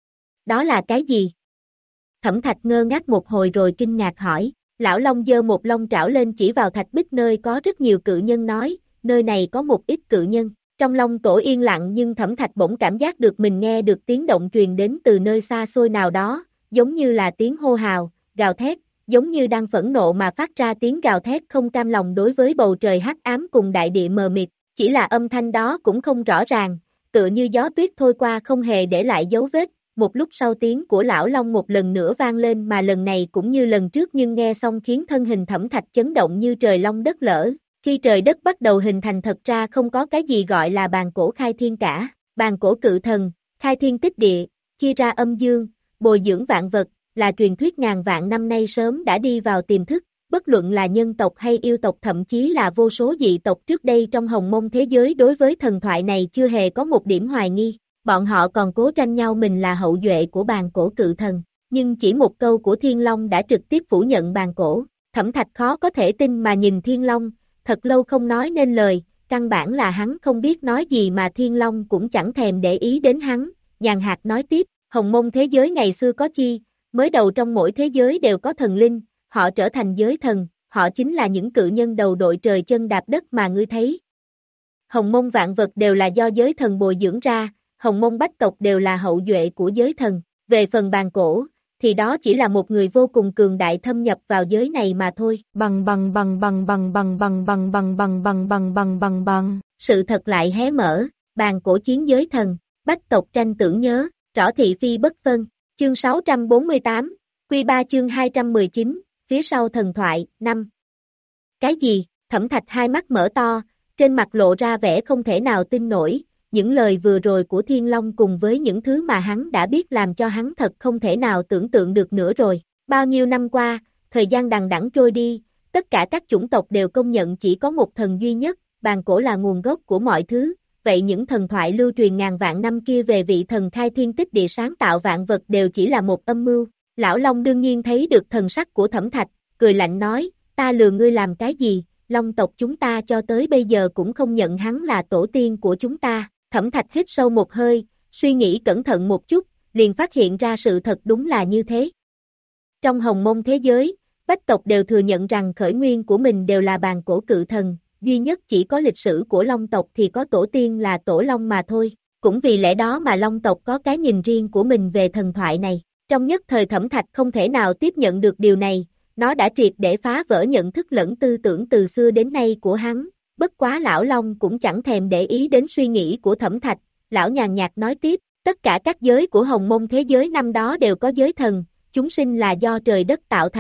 Đó là cái gì? Thẩm Thạch ngơ ngác một hồi rồi kinh ngạc hỏi, Lão Long giơ một long trảo lên chỉ vào thạch bích nơi có rất nhiều cự nhân nói, nơi này có một ít cự nhân. Trong Long tổ yên lặng nhưng Thẩm Thạch bỗng cảm giác được mình nghe được tiếng động truyền đến từ nơi xa xôi nào đó, giống như là tiếng hô hào, gào thét, giống như đang phẫn nộ mà phát ra tiếng gào thét không cam lòng đối với bầu trời hắc ám cùng đại địa mờ mịt, chỉ là âm thanh đó cũng không rõ ràng, tựa như gió tuyết thôi qua không hề để lại dấu vết. Một lúc sau tiếng của Lão Long một lần nữa vang lên mà lần này cũng như lần trước nhưng nghe xong khiến thân hình Thẩm Thạch chấn động như trời long đất lở. Khi trời đất bắt đầu hình thành thật ra không có cái gì gọi là bàn cổ khai thiên cả, bàn cổ cự thần, khai thiên tích địa, chia ra âm dương, bồi dưỡng vạn vật, là truyền thuyết ngàn vạn năm nay sớm đã đi vào tiềm thức, bất luận là nhân tộc hay yêu tộc thậm chí là vô số dị tộc trước đây trong hồng mông thế giới đối với thần thoại này chưa hề có một điểm hoài nghi. Bọn họ còn cố tranh nhau mình là hậu duệ của bàn cổ cự thần, nhưng chỉ một câu của Thiên Long đã trực tiếp phủ nhận bàn cổ. Thẩm Thạch khó có thể tin mà nhìn Thiên Long, thật lâu không nói nên lời, căn bản là hắn không biết nói gì mà Thiên Long cũng chẳng thèm để ý đến hắn, nhàn hạt nói tiếp, hồng mông thế giới ngày xưa có chi, mới đầu trong mỗi thế giới đều có thần linh, họ trở thành giới thần, họ chính là những cự nhân đầu đội trời chân đạp đất mà ngươi thấy. Hồng mông vạn vật đều là do giới thần bồi dưỡng ra, hồng mông bách tộc đều là hậu duệ của giới thần, về phần bàn cổ, thì đó chỉ là một người vô cùng cường đại thâm nhập vào giới này mà thôi. Bằng bằng bằng bằng bằng bằng bằng bằng bằng bằng bằng bằng bằng bằng bằng. Sự thật lại hé mở, bàn cổ chiến giới thần, bách tộc tranh tưởng nhớ, rõ thị phi bất phân. Chương sáu trăm bốn mươi tám, Quy ba chương hai trăm mười chín, phía sau thần thoại, năm. Cái gì? Thẩm Thạch hai mắt mở to, trên mặt lộ ra vẻ không thể nào tin nổi. Những lời vừa rồi của Thiên Long cùng với những thứ mà hắn đã biết làm cho hắn thật không thể nào tưởng tượng được nữa rồi. Bao nhiêu năm qua, thời gian đằng đẵng trôi đi, tất cả các chủng tộc đều công nhận chỉ có một thần duy nhất, bàn cổ là nguồn gốc của mọi thứ. Vậy những thần thoại lưu truyền ngàn vạn năm kia về vị thần khai thiên tích địa sáng tạo vạn vật đều chỉ là một âm mưu. Lão Long đương nhiên thấy được thần sắc của Thẩm Thạch, cười lạnh nói, ta lừa ngươi làm cái gì, Long tộc chúng ta cho tới bây giờ cũng không nhận hắn là tổ tiên của chúng ta. Thẩm Thạch hít sâu một hơi, suy nghĩ cẩn thận một chút, liền phát hiện ra sự thật đúng là như thế. Trong hồng mông thế giới, bách tộc đều thừa nhận rằng khởi nguyên của mình đều là bàn cổ cự thần, duy nhất chỉ có lịch sử của Long tộc thì có tổ tiên là Tổ Long mà thôi. Cũng vì lẽ đó mà Long tộc có cái nhìn riêng của mình về thần thoại này. Trong nhất thời Thẩm Thạch không thể nào tiếp nhận được điều này, nó đã triệt để phá vỡ nhận thức lẫn tư tưởng từ xưa đến nay của hắn. Bất quá Lão Long cũng chẳng thèm để ý đến suy nghĩ của Thẩm Thạch, lão nhàn nhạt nói tiếp, tất cả các giới của hồng mông thế giới năm đó đều có giới thần, chúng sinh là do trời đất tạo thành,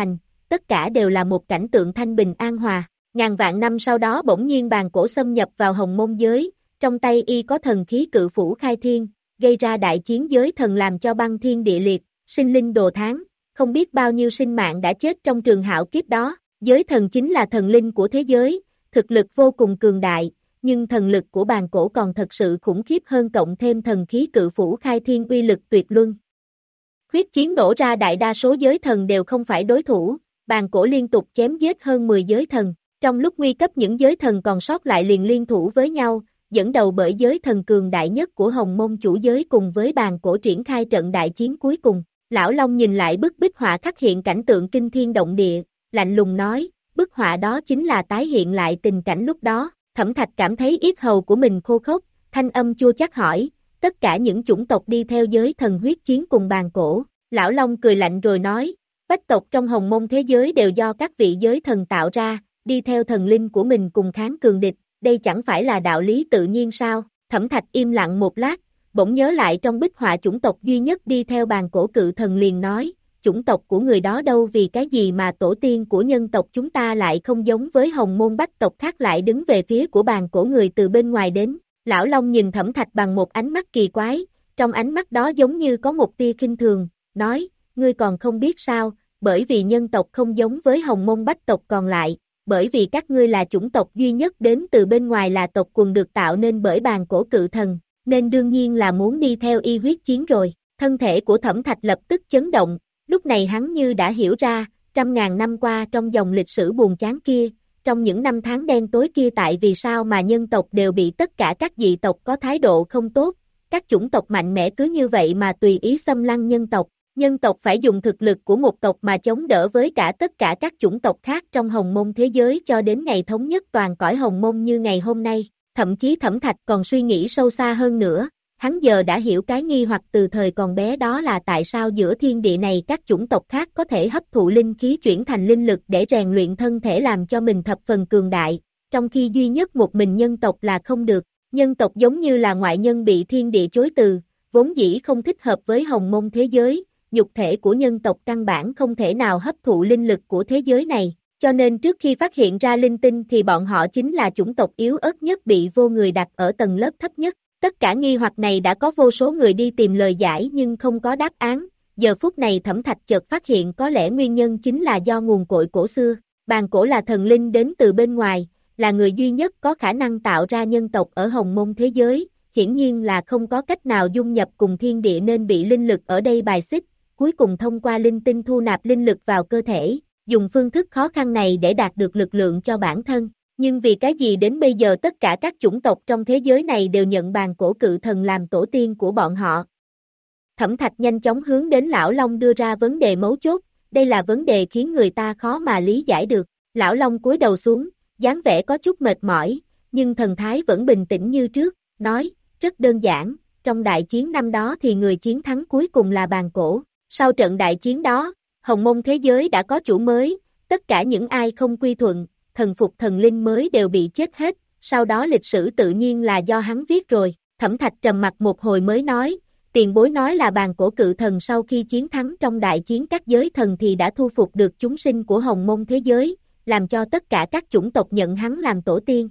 tất cả đều là một cảnh tượng thanh bình an hòa. Ngàn vạn năm sau đó bỗng nhiên bàn cổ xâm nhập vào hồng môn giới, trong tay y có thần khí cự phủ khai thiên, gây ra đại chiến giới thần làm cho băng thiên địa liệt, sinh linh đồ tháng, không biết bao nhiêu sinh mạng đã chết trong trường hạo kiếp đó. Giới thần chính là thần linh của thế giới, thực lực vô cùng cường đại, nhưng thần lực của bàn cổ còn thật sự khủng khiếp hơn, cộng thêm thần khí cự phủ khai thiên uy lực tuyệt luân. Huyết chiến nổ ra, đại đa số giới thần đều không phải đối thủ, bàn cổ liên tục chém giết hơn mười giới thần. Trong lúc nguy cấp những giới thần còn sót lại liền liên thủ với nhau, dẫn đầu bởi giới thần cường đại nhất của hồng môn chủ giới cùng với bàn cổ triển khai trận đại chiến cuối cùng. Lão Long nhìn lại bức bích họa khắc hiện cảnh tượng kinh thiên động địa, lạnh lùng nói, bức họa đó chính là tái hiện lại tình cảnh lúc đó. Thẩm Thạch cảm thấy yết hầu của mình khô khốc, thanh âm chua chát hỏi, tất cả những chủng tộc đi theo giới thần huyết chiến cùng bàn cổ. Lão Long cười lạnh rồi nói, bách tộc trong hồng môn thế giới đều do các vị giới thần tạo ra, đi theo thần linh của mình cùng kháng cường địch, đây chẳng phải là đạo lý tự nhiên sao? Thẩm Thạch im lặng một lát, bỗng nhớ lại trong bích họa chủng tộc duy nhất đi theo bàn cổ cự thần liền nói, chủng tộc của người đó đâu, vì cái gì mà tổ tiên của nhân tộc chúng ta lại không giống với hồng môn bách tộc khác lại đứng về phía của bàn cổ người từ bên ngoài đến. Lão Long nhìn Thẩm Thạch bằng một ánh mắt kỳ quái, trong ánh mắt đó giống như có một tia khinh thường, nói, ngươi còn không biết sao, bởi vì nhân tộc không giống với hồng môn bách tộc còn lại, bởi vì các ngươi là chủng tộc duy nhất đến từ bên ngoài, là tộc quần được tạo nên bởi bàn cổ cự thần, nên đương nhiên là muốn đi theo y huyết chiến rồi. Thân thể của Thẩm Thạch lập tức chấn động, lúc này hắn như đã hiểu ra, trăm ngàn năm qua trong dòng lịch sử buồn chán kia, trong những năm tháng đen tối kia, tại vì sao mà nhân tộc đều bị tất cả các dị tộc có thái độ không tốt, các chủng tộc mạnh mẽ cứ như vậy mà tùy ý xâm lăng nhân tộc. Nhân tộc phải dùng thực lực của một tộc mà chống đỡ với cả tất cả các chủng tộc khác trong hồng môn thế giới cho đến ngày thống nhất toàn cõi hồng môn như ngày hôm nay. Thậm chí Thẩm Thạch còn suy nghĩ sâu xa hơn nữa, hắn giờ đã hiểu cái nghi hoặc từ thời còn bé, đó là tại sao giữa thiên địa này các chủng tộc khác có thể hấp thụ linh khí chuyển thành linh lực để rèn luyện thân thể làm cho mình thập phần cường đại, trong khi duy nhất một mình nhân tộc là không được. Nhân tộc giống như là ngoại nhân bị thiên địa chối từ, vốn dĩ không thích hợp với hồng môn thế giới. Nhục thể của nhân tộc căn bản không thể nào hấp thụ linh lực của thế giới này, cho nên trước khi phát hiện ra linh tinh thì bọn họ chính là chủng tộc yếu ớt nhất, bị vô người đặt ở tầng lớp thấp nhất. Tất cả nghi hoặc này đã có vô số người đi tìm lời giải nhưng không có đáp án. Giờ phút này Thẩm Thạch chợt phát hiện có lẽ nguyên nhân chính là do nguồn cội cổ xưa. Bàn cổ là thần linh đến từ bên ngoài, là người duy nhất có khả năng tạo ra nhân tộc ở hồng môn thế giới, hiển nhiên là không có cách nào dung nhập cùng thiên địa nên bị linh lực ở đây bài xích. Cuối cùng thông qua linh tinh thu nạp linh lực vào cơ thể, dùng phương thức khó khăn này để đạt được lực lượng cho bản thân. Nhưng vì cái gì đến bây giờ tất cả các chủng tộc trong thế giới này đều nhận bàn cổ cự thần làm tổ tiên của bọn họ? Thẩm Thạch nhanh chóng hướng đến Lão Long đưa ra vấn đề mấu chốt, đây là vấn đề khiến người ta khó mà lý giải được. Lão Long cúi đầu xuống, dáng vẻ có chút mệt mỏi, nhưng thần thái vẫn bình tĩnh như trước, nói, rất đơn giản, trong đại chiến năm đó thì người chiến thắng cuối cùng là bàn cổ. Sau trận đại chiến đó, hồng môn thế giới đã có chủ mới, tất cả những ai không quy thuận, thần phục thần linh mới đều bị chết hết, sau đó lịch sử tự nhiên là do hắn viết rồi. Thẩm Thạch trầm mặt một hồi mới nói, tiền bối nói là bàn cổ cự thần sau khi chiến thắng trong đại chiến các giới thần thì đã thu phục được chúng sinh của hồng môn thế giới, làm cho tất cả các chủng tộc nhận hắn làm tổ tiên.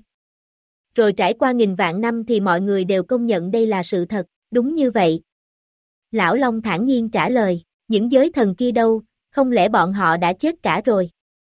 Rồi trải qua nghìn vạn năm thì mọi người đều công nhận đây là sự thật, đúng như vậy. Lão Long thản nhiên trả lời, những giới thần kia đâu, không lẽ bọn họ đã chết cả rồi?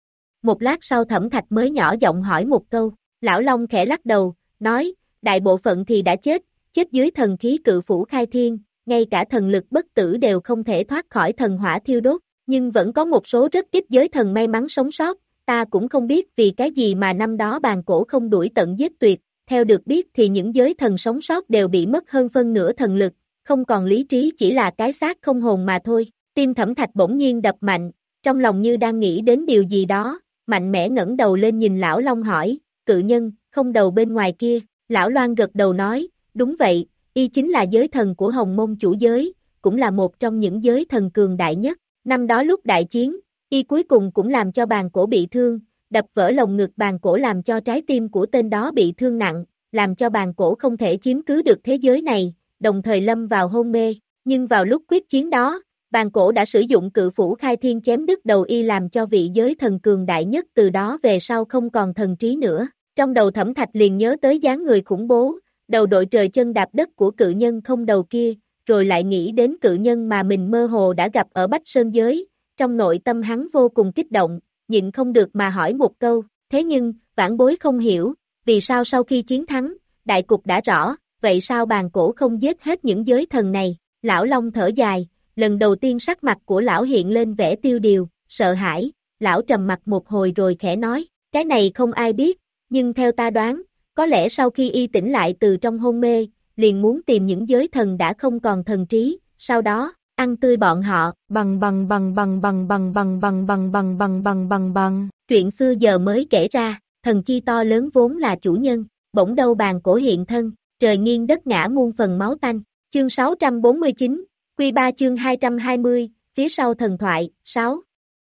Một lát sau Thẩm Thạch mới nhỏ giọng hỏi một câu, Lão Long khẽ lắc đầu, nói, đại bộ phận thì đã chết, chết dưới thần khí cự phủ khai thiên, ngay cả thần lực bất tử đều không thể thoát khỏi thần hỏa thiêu đốt, nhưng vẫn có một số rất ít giới thần may mắn sống sót, ta cũng không biết vì cái gì mà năm đó bàn cổ không đuổi tận giết tuyệt, theo được biết thì những giới thần sống sót đều bị mất hơn phân nửa thần lực, không còn lý trí, chỉ là cái xác không hồn mà thôi. Tim Thẩm Thạch bỗng nhiên đập mạnh, trong lòng như đang nghĩ đến điều gì đó, mạnh mẽ ngẩng đầu lên nhìn Lão Long hỏi, cự nhân, không đầu bên ngoài kia. Lão Loan gật đầu nói, đúng vậy, y chính là giới thần của hồng môn chủ giới, cũng là một trong những giới thần cường đại nhất. Năm đó lúc đại chiến, y cuối cùng cũng làm cho bàn cổ bị thương, đập vỡ lồng ngực bàn cổ làm cho trái tim của tên đó bị thương nặng, làm cho bàn cổ không thể chiếm cứ được thế giới này, đồng thời lâm vào hôn mê. Nhưng vào lúc quyết chiến đó, Bàn cổ đã sử dụng cự phủ khai thiên chém đứt đầu y làm cho vị giới thần cường đại nhất từ đó về sau không còn thần trí nữa. Trong đầu Thẩm Thạch liền nhớ tới dáng người khủng bố, đầu đội trời chân đạp đất của cự nhân không đầu kia, rồi lại nghĩ đến cự nhân mà mình mơ hồ đã gặp ở Bách Sơn Giới, trong nội tâm hắn vô cùng kích động, nhịn không được mà hỏi một câu, thế nhưng, vãn bối không hiểu, vì sao sau khi chiến thắng, đại cục đã rõ, vậy sao bàn cổ không giết hết những giới thần này? Lão Long thở dài, lần đầu tiên sắc mặt của lão hiện lên vẻ tiêu điều, sợ hãi, lão trầm mặt một hồi rồi khẽ nói, cái này không ai biết, nhưng theo ta đoán, có lẽ sau khi y tỉnh lại từ trong hôn mê, liền muốn tìm những giới thần đã không còn thần trí, sau đó, ăn tươi bọn họ, bằng bằng bằng bằng bằng bằng bằng bằng bằng bằng bằng bằng bằng bằng, chuyện xưa giờ mới kể ra, thần chi to lớn vốn là chủ nhân, bỗng đâu bàn cổ hiện thân, trời nghiêng đất ngã muôn phần máu tanh, chương sáu trăm bốn mươi chín, Quy ba chương hai trăm hai mươi, phía sau thần thoại, sáu.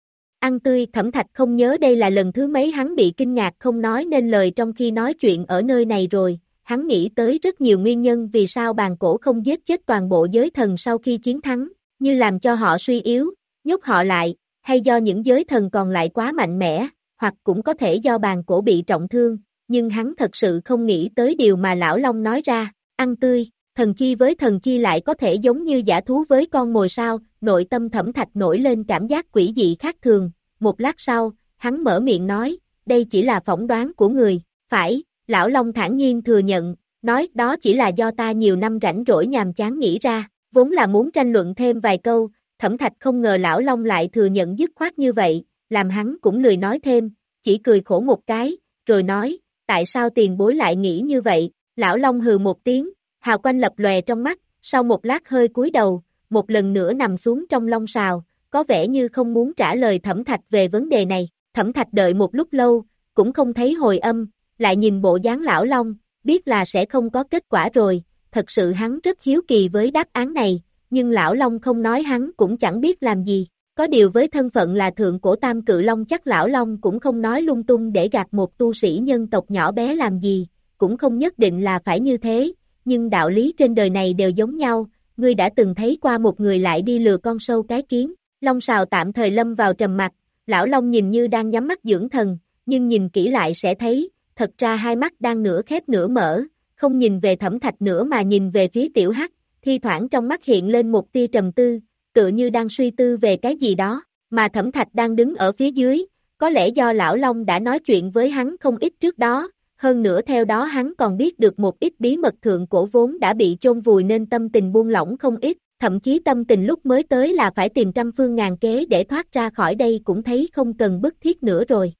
Ăn tươi Thẩm Thạch không nhớ đây là lần thứ mấy hắn bị kinh ngạc không nói nên lời trong khi nói chuyện ở nơi này rồi, hắn nghĩ tới rất nhiều nguyên nhân vì sao bàn cổ không giết chết toàn bộ giới thần sau khi chiến thắng, như làm cho họ suy yếu, nhốt họ lại, hay do những giới thần còn lại quá mạnh mẽ, hoặc cũng có thể do bàn cổ bị trọng thương, nhưng hắn thật sự không nghĩ tới điều mà Lão Long nói ra, ăn tươi. Thần chi với thần chi lại có thể giống như dã thú với con mồi sao, nội tâm Thẩm Thạch nổi lên cảm giác quỷ dị khác thường, một lát sau, hắn mở miệng nói, đây chỉ là phỏng đoán của người, phải, Lão Long thản nhiên thừa nhận, nói đó chỉ là do ta nhiều năm rảnh rỗi nhàm chán nghĩ ra, vốn là muốn tranh luận thêm vài câu, Thẩm Thạch không ngờ Lão Long lại thừa nhận dứt khoát như vậy, làm hắn cũng lười nói thêm, chỉ cười khổ một cái, rồi nói, tại sao tiền bối lại nghĩ như vậy, Lão Long hừ một tiếng, hào quang lập lòe trong mắt, sau một lát hơi cúi đầu, một lần nữa nằm xuống trong long sào, có vẻ như không muốn trả lời Thẩm Thạch về vấn đề này. Thẩm Thạch đợi một lúc lâu, cũng không thấy hồi âm, lại nhìn bộ dáng Lão Long, biết là sẽ không có kết quả rồi, thật sự hắn rất hiếu kỳ với đáp án này, nhưng Lão Long không nói hắn cũng chẳng biết làm gì. Có điều với thân phận là thượng cổ tam cự long chắc Lão Long cũng không nói lung tung để gạt một tu sĩ nhân tộc nhỏ bé làm gì, cũng không nhất định là phải như thế. Nhưng đạo lý trên đời này đều giống nhau, ngươi đã từng thấy qua một người lại đi lừa con sâu cái kiến, Long Sào tạm thời lâm vào trầm mặc, Lão Long nhìn như đang nhắm mắt dưỡng thần, nhưng nhìn kỹ lại sẽ thấy, thật ra hai mắt đang nửa khép nửa mở, không nhìn về Thẩm Thạch nữa mà nhìn về phía Tiểu Hắc, thi thoảng trong mắt hiện lên một tia trầm tư, tựa như đang suy tư về cái gì đó, mà Thẩm Thạch đang đứng ở phía dưới, có lẽ do Lão Long đã nói chuyện với hắn không ít trước đó. Hơn nữa theo đó hắn còn biết được một ít bí mật thượng cổ vốn đã bị chôn vùi nên tâm tình buông lỏng không ít, thậm chí tâm tình lúc mới tới là phải tìm trăm phương ngàn kế để thoát ra khỏi đây cũng thấy không cần bức thiết nữa rồi.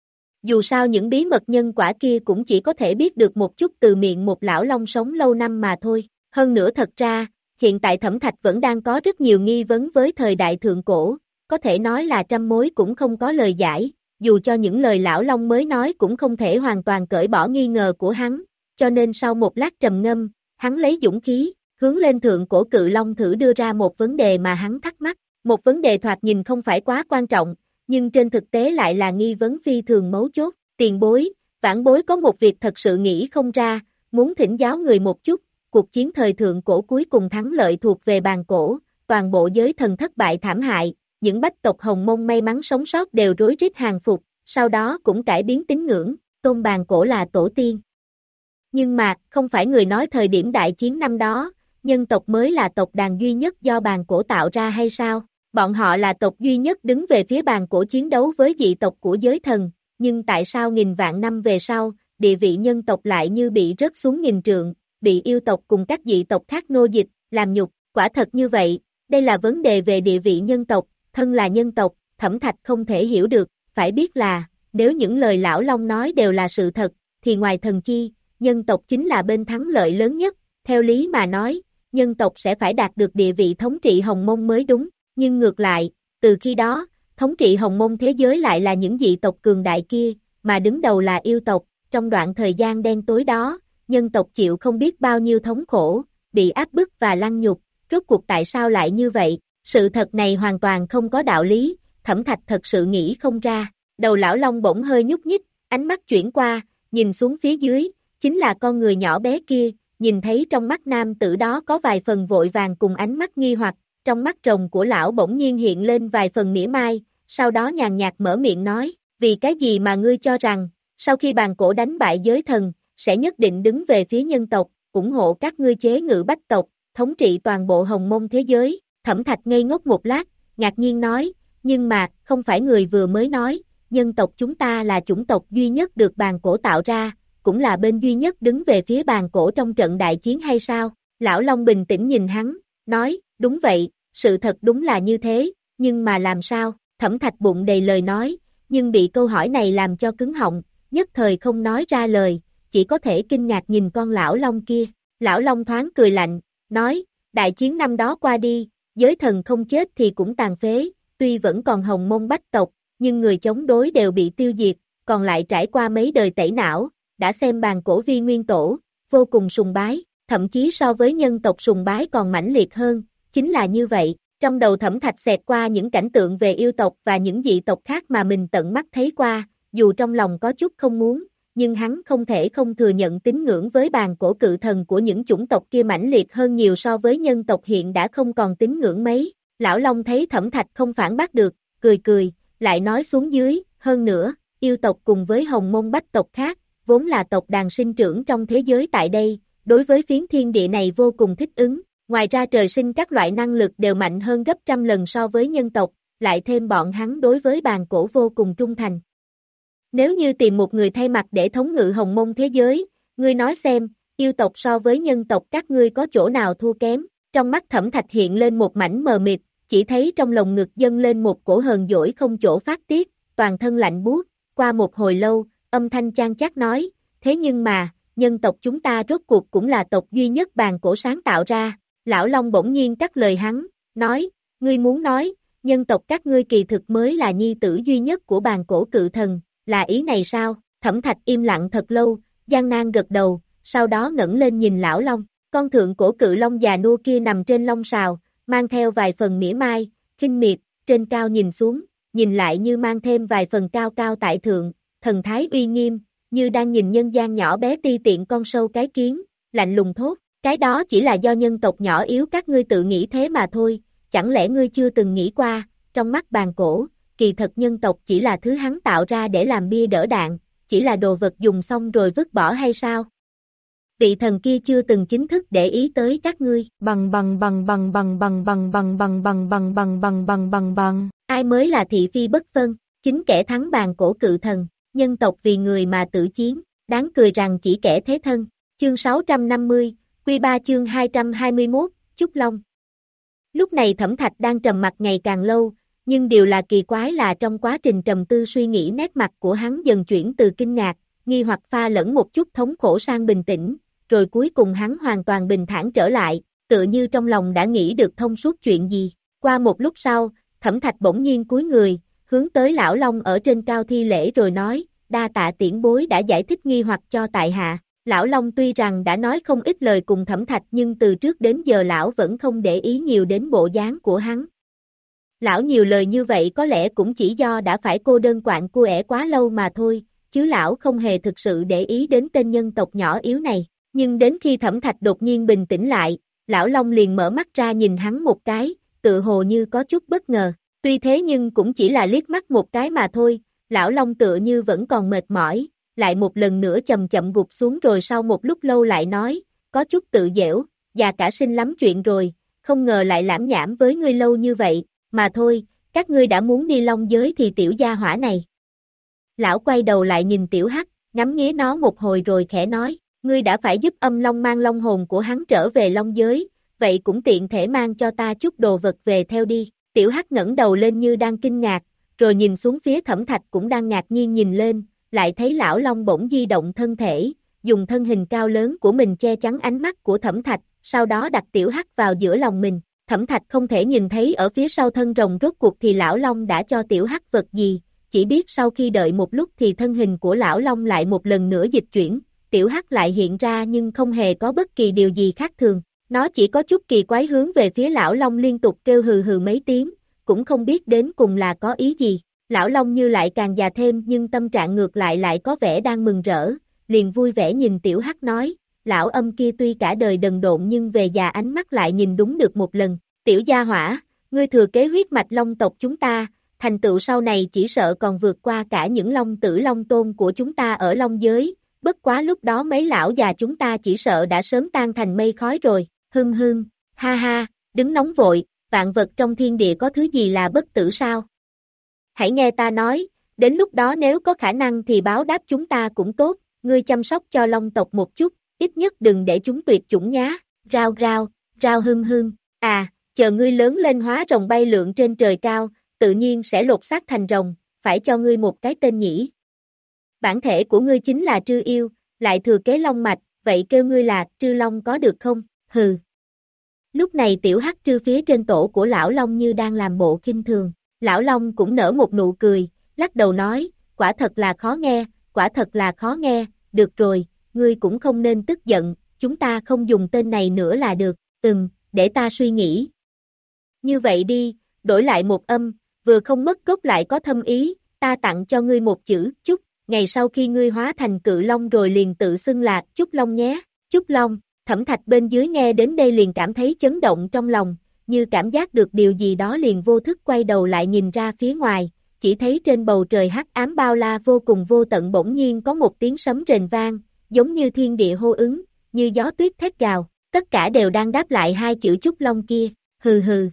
Dù sao những bí mật nhân quả kia cũng chỉ có thể biết được một chút từ miệng một lão long sống lâu năm mà thôi. Hơn nữa thật ra, hiện tại Thẩm Thạch vẫn đang có rất nhiều nghi vấn với thời đại thượng cổ, có thể nói là trăm mối cũng không có lời giải. Dù cho những lời lão long mới nói cũng không thể hoàn toàn cởi bỏ nghi ngờ của hắn, cho nên sau một lát trầm ngâm, hắn lấy dũng khí, hướng lên thượng cổ cự long thử đưa ra một vấn đề mà hắn thắc mắc, một vấn đề thoạt nhìn không phải quá quan trọng, nhưng trên thực tế lại là nghi vấn phi thường mấu chốt, tiền bối, vãn bối có một việc thật sự nghĩ không ra, muốn thỉnh giáo người một chút, cuộc chiến thời thượng cổ cuối cùng thắng lợi thuộc về bàn cổ, toàn bộ giới thần thất bại thảm hại. Những bách tộc Hồng Mông may mắn sống sót đều rối rít hàng phục, sau đó cũng cải biến tín ngưỡng, tôn bàn cổ là tổ tiên. Nhưng mà, không phải người nói thời điểm đại chiến năm đó, nhân tộc mới là tộc đàn duy nhất do bàn cổ tạo ra hay sao? Bọn họ là tộc duy nhất đứng về phía bàn cổ chiến đấu với dị tộc của giới thần, nhưng tại sao nghìn vạn năm về sau, địa vị nhân tộc lại như bị rớt xuống nghìn trượng, bị yêu tộc cùng các dị tộc khác nô dịch, làm nhục, quả thật như vậy, đây là vấn đề về địa vị nhân tộc. Thân là nhân tộc, Thẩm Thạch không thể hiểu được, phải biết là, nếu những lời lão long nói đều là sự thật, thì ngoài thần chi, nhân tộc chính là bên thắng lợi lớn nhất, theo lý mà nói, nhân tộc sẽ phải đạt được địa vị thống trị Hồng Mông mới đúng, nhưng ngược lại, từ khi đó, thống trị Hồng Mông thế giới lại là những dị tộc cường đại kia, mà đứng đầu là yêu tộc, trong đoạn thời gian đen tối đó, nhân tộc chịu không biết bao nhiêu thống khổ, bị áp bức và lăng nhục, rốt cuộc tại sao lại như vậy? Sự thật này hoàn toàn không có đạo lý, Thẩm Thạch thật sự nghĩ không ra, đầu lão long bỗng hơi nhúc nhích, ánh mắt chuyển qua, nhìn xuống phía dưới, chính là con người nhỏ bé kia, nhìn thấy trong mắt nam tử đó có vài phần vội vàng cùng ánh mắt nghi hoặc, trong mắt rồng của lão bỗng nhiên hiện lên vài phần mỉa mai, sau đó nhàn nhạt mở miệng nói, vì cái gì mà ngươi cho rằng, sau khi bàn cổ đánh bại giới thần, sẽ nhất định đứng về phía nhân tộc, ủng hộ các ngươi chế ngự bách tộc, thống trị toàn bộ hồng mông thế giới. Thẩm Thạch ngây ngốc một lát, ngạc nhiên nói, nhưng mà, không phải người vừa mới nói, nhân tộc chúng ta là chủng tộc duy nhất được bàn cổ tạo ra, cũng là bên duy nhất đứng về phía bàn cổ trong trận đại chiến hay sao? Lão Long bình tĩnh nhìn hắn, nói, đúng vậy, sự thật đúng là như thế, nhưng mà làm sao? Thẩm Thạch bụng đầy lời nói, nhưng bị câu hỏi này làm cho cứng họng, nhất thời không nói ra lời, chỉ có thể kinh ngạc nhìn con lão Long kia. Lão Long thoáng cười lạnh, nói, đại chiến năm đó qua đi, giới thần không chết thì cũng tàn phế, tuy vẫn còn hồng mông bách tộc, nhưng người chống đối đều bị tiêu diệt, còn lại trải qua mấy đời tẩy não, đã xem bàn cổ vi nguyên tổ, vô cùng sùng bái, thậm chí so với nhân tộc sùng bái còn mãnh liệt hơn, chính là như vậy. Trong đầu Thẩm Thạch xẹt qua những cảnh tượng về yêu tộc và những dị tộc khác mà mình tận mắt thấy qua, dù trong lòng có chút không muốn, nhưng hắn không thể không thừa nhận tín ngưỡng với bàn cổ cự thần của những chủng tộc kia mãnh liệt hơn nhiều so với nhân tộc hiện đã không còn tín ngưỡng mấy. Lão Long thấy Thẩm Thạch không phản bác được, cười cười, lại nói xuống dưới, hơn nữa, yêu tộc cùng với hồng mông bách tộc khác, vốn là tộc đàn sinh trưởng trong thế giới tại đây, đối với phiến thiên địa này vô cùng thích ứng. Ngoài ra trời sinh các loại năng lực đều mạnh hơn gấp trăm lần so với nhân tộc, lại thêm bọn hắn đối với bàn cổ vô cùng trung thành. Nếu như tìm một người thay mặt để thống ngự hồng mông thế giới, ngươi nói xem, yêu tộc so với nhân tộc các ngươi có chỗ nào thua kém? Trong mắt Thẩm Thạch hiện lên một mảnh mờ mịt, chỉ thấy trong lồng ngực dâng lên một cổ hờn dỗi không chỗ phát tiết, toàn thân lạnh buốt. Qua một hồi lâu, âm thanh chan chát nói, thế nhưng mà, nhân tộc chúng ta rốt cuộc cũng là tộc duy nhất bàn cổ sáng tạo ra. Lão Long bỗng nhiên cắt lời hắn, nói, ngươi muốn nói, nhân tộc các ngươi kỳ thực mới là nhi tử duy nhất của bàn cổ cự thần, là ý này sao? Thẩm Thạch im lặng thật lâu, gian nan gật đầu, sau đó ngẩng lên nhìn Lão Long, con thượng cổ cự long già nua kia nằm trên long sào, mang theo vài phần mỉa mai, khinh miệt, trên cao nhìn xuống, nhìn lại như mang thêm vài phần cao cao tại thượng, thần thái uy nghiêm, như đang nhìn nhân gian nhỏ bé ti tiện con sâu cái kiến, lạnh lùng thốt. Cái đó chỉ là do nhân tộc nhỏ yếu các ngươi tự nghĩ thế mà thôi, chẳng lẽ ngươi chưa từng nghĩ qua, trong mắt bàn cổ, kỳ thật nhân tộc chỉ là thứ hắn tạo ra để làm bia đỡ đạn, chỉ là đồ vật dùng xong rồi vứt bỏ hay sao? Vị thần kia chưa từng chính thức để ý tới các ngươi, bằng bằng bằng bằng bằng bằng bằng bằng bằng bằng bằng bằng bằng bằng bằng bằng, ai mới là thị phi bất phân, chính kẻ thắng bàn cổ cự thần, nhân tộc vì người mà tự chiến, đáng cười rằng chỉ kẻ thế thân. Chương sáu trăm năm mươi Quy ba chương hai trăm hai mươi mốt, Trúc Long. Lúc này Thẩm Thạch đang trầm mặt ngày càng lâu, nhưng điều là kỳ quái là trong quá trình trầm tư suy nghĩ nét mặt của hắn dần chuyển từ kinh ngạc, nghi hoặc pha lẫn một chút thống khổ sang bình tĩnh, rồi cuối cùng hắn hoàn toàn bình thản trở lại, tựa như trong lòng đã nghĩ được thông suốt chuyện gì. Qua một lúc sau, Thẩm Thạch bỗng nhiên cúi người, hướng tới Lão Long ở trên cao thi lễ rồi nói, đa tạ tiễn bối đã giải thích nghi hoặc cho tại hạ. Lão Long tuy rằng đã nói không ít lời cùng Thẩm Thạch nhưng từ trước đến giờ lão vẫn không để ý nhiều đến bộ dáng của hắn. Lão nhiều lời như vậy có lẽ cũng chỉ do đã phải cô đơn quạnh cua ẻ quá lâu mà thôi, chứ lão không hề thực sự để ý đến tên nhân tộc nhỏ yếu này. Nhưng đến khi Thẩm Thạch đột nhiên bình tĩnh lại, Lão Long liền mở mắt ra nhìn hắn một cái, tự hồ như có chút bất ngờ. Tuy thế nhưng cũng chỉ là liếc mắt một cái mà thôi, Lão Long tựa như vẫn còn mệt mỏi. Lại một lần nữa chậm chậm gục xuống rồi sau một lúc lâu lại nói, có chút tự dễu, già cả sinh lắm chuyện rồi, không ngờ lại lãm nhảm với ngươi lâu như vậy, mà thôi, các ngươi đã muốn đi long giới thì tiểu gia hỏa này. Lão quay đầu lại nhìn tiểu hắc, ngắm nghía nó một hồi rồi khẽ nói, ngươi đã phải giúp âm long mang long hồn của hắn trở về long giới, vậy cũng tiện thể mang cho ta chút đồ vật về theo đi. Tiểu hắc ngẩng đầu lên như đang kinh ngạc, rồi nhìn xuống phía Thẩm Thạch cũng đang ngạc nhiên nhìn lên. Lại thấy Lão Long bỗng di động thân thể, dùng thân hình cao lớn của mình che chắn ánh mắt của Thẩm Thạch, sau đó đặt tiểu hắc vào giữa lòng mình. Thẩm Thạch không thể nhìn thấy ở phía sau thân rồng rốt cuộc thì Lão Long đã cho tiểu hắc vật gì, chỉ biết sau khi đợi một lúc thì thân hình của Lão Long lại một lần nữa dịch chuyển, tiểu hắc lại hiện ra nhưng không hề có bất kỳ điều gì khác thường. Nó chỉ có chút kỳ quái hướng về phía Lão Long liên tục kêu hừ hừ mấy tiếng, cũng không biết đến cùng là có ý gì. Lão Long như lại càng già thêm nhưng tâm trạng ngược lại lại có vẻ đang mừng rỡ, liền vui vẻ nhìn tiểu hắc nói, lão âm kia tuy cả đời đần độn nhưng về già ánh mắt lại nhìn đúng được một lần, Tiểu gia hỏa, ngươi thừa kế huyết mạch Long tộc chúng ta, thành tựu sau này chỉ sợ còn vượt qua cả những Long tử Long tôn của chúng ta ở Long giới, bất quá lúc đó mấy lão già chúng ta chỉ sợ đã sớm tan thành mây khói rồi, hưng hưng, ha ha, đứng nóng vội, vạn vật trong thiên địa có thứ gì là bất tử sao? Hãy nghe ta nói, đến lúc đó nếu có khả năng thì báo đáp chúng ta cũng tốt, ngươi chăm sóc cho Long tộc một chút, ít nhất đừng để chúng tuyệt chủng nhá, rao rao, rao hưng hưng, à, chờ ngươi lớn lên hóa rồng bay lượn trên trời cao, tự nhiên sẽ lột xác thành rồng, phải cho ngươi một cái tên nhỉ. Bản thể của ngươi chính là Trư Yêu, lại thừa kế Long mạch, vậy kêu ngươi là Trư Long có được không? Hừ. Lúc này tiểu hắc trư phía trên tổ của lão Long như đang làm bộ kinh thường, lão Long cũng nở một nụ cười, lắc đầu nói, quả thật là khó nghe, quả thật là khó nghe, được rồi, ngươi cũng không nên tức giận, chúng ta không dùng tên này nữa là được, ừm, để ta suy nghĩ. Như vậy đi, đổi lại một âm, vừa không mất gốc lại có thâm ý, ta tặng cho ngươi một chữ, Chúc, ngày sau khi ngươi hóa thành cự long rồi liền tự xưng là Chúc Long nhé, Chúc Long. Thẩm Thạch bên dưới nghe đến đây liền cảm thấy chấn động trong lòng, như cảm giác được điều gì đó liền vô thức quay đầu lại nhìn ra phía ngoài, chỉ thấy trên bầu trời hắc ám bao la vô cùng vô tận bỗng nhiên có một tiếng sấm rền vang, giống như thiên địa hô ứng, như gió tuyết thét gào, tất cả đều đang đáp lại hai chữ Chúc Long kia, hừ hừ.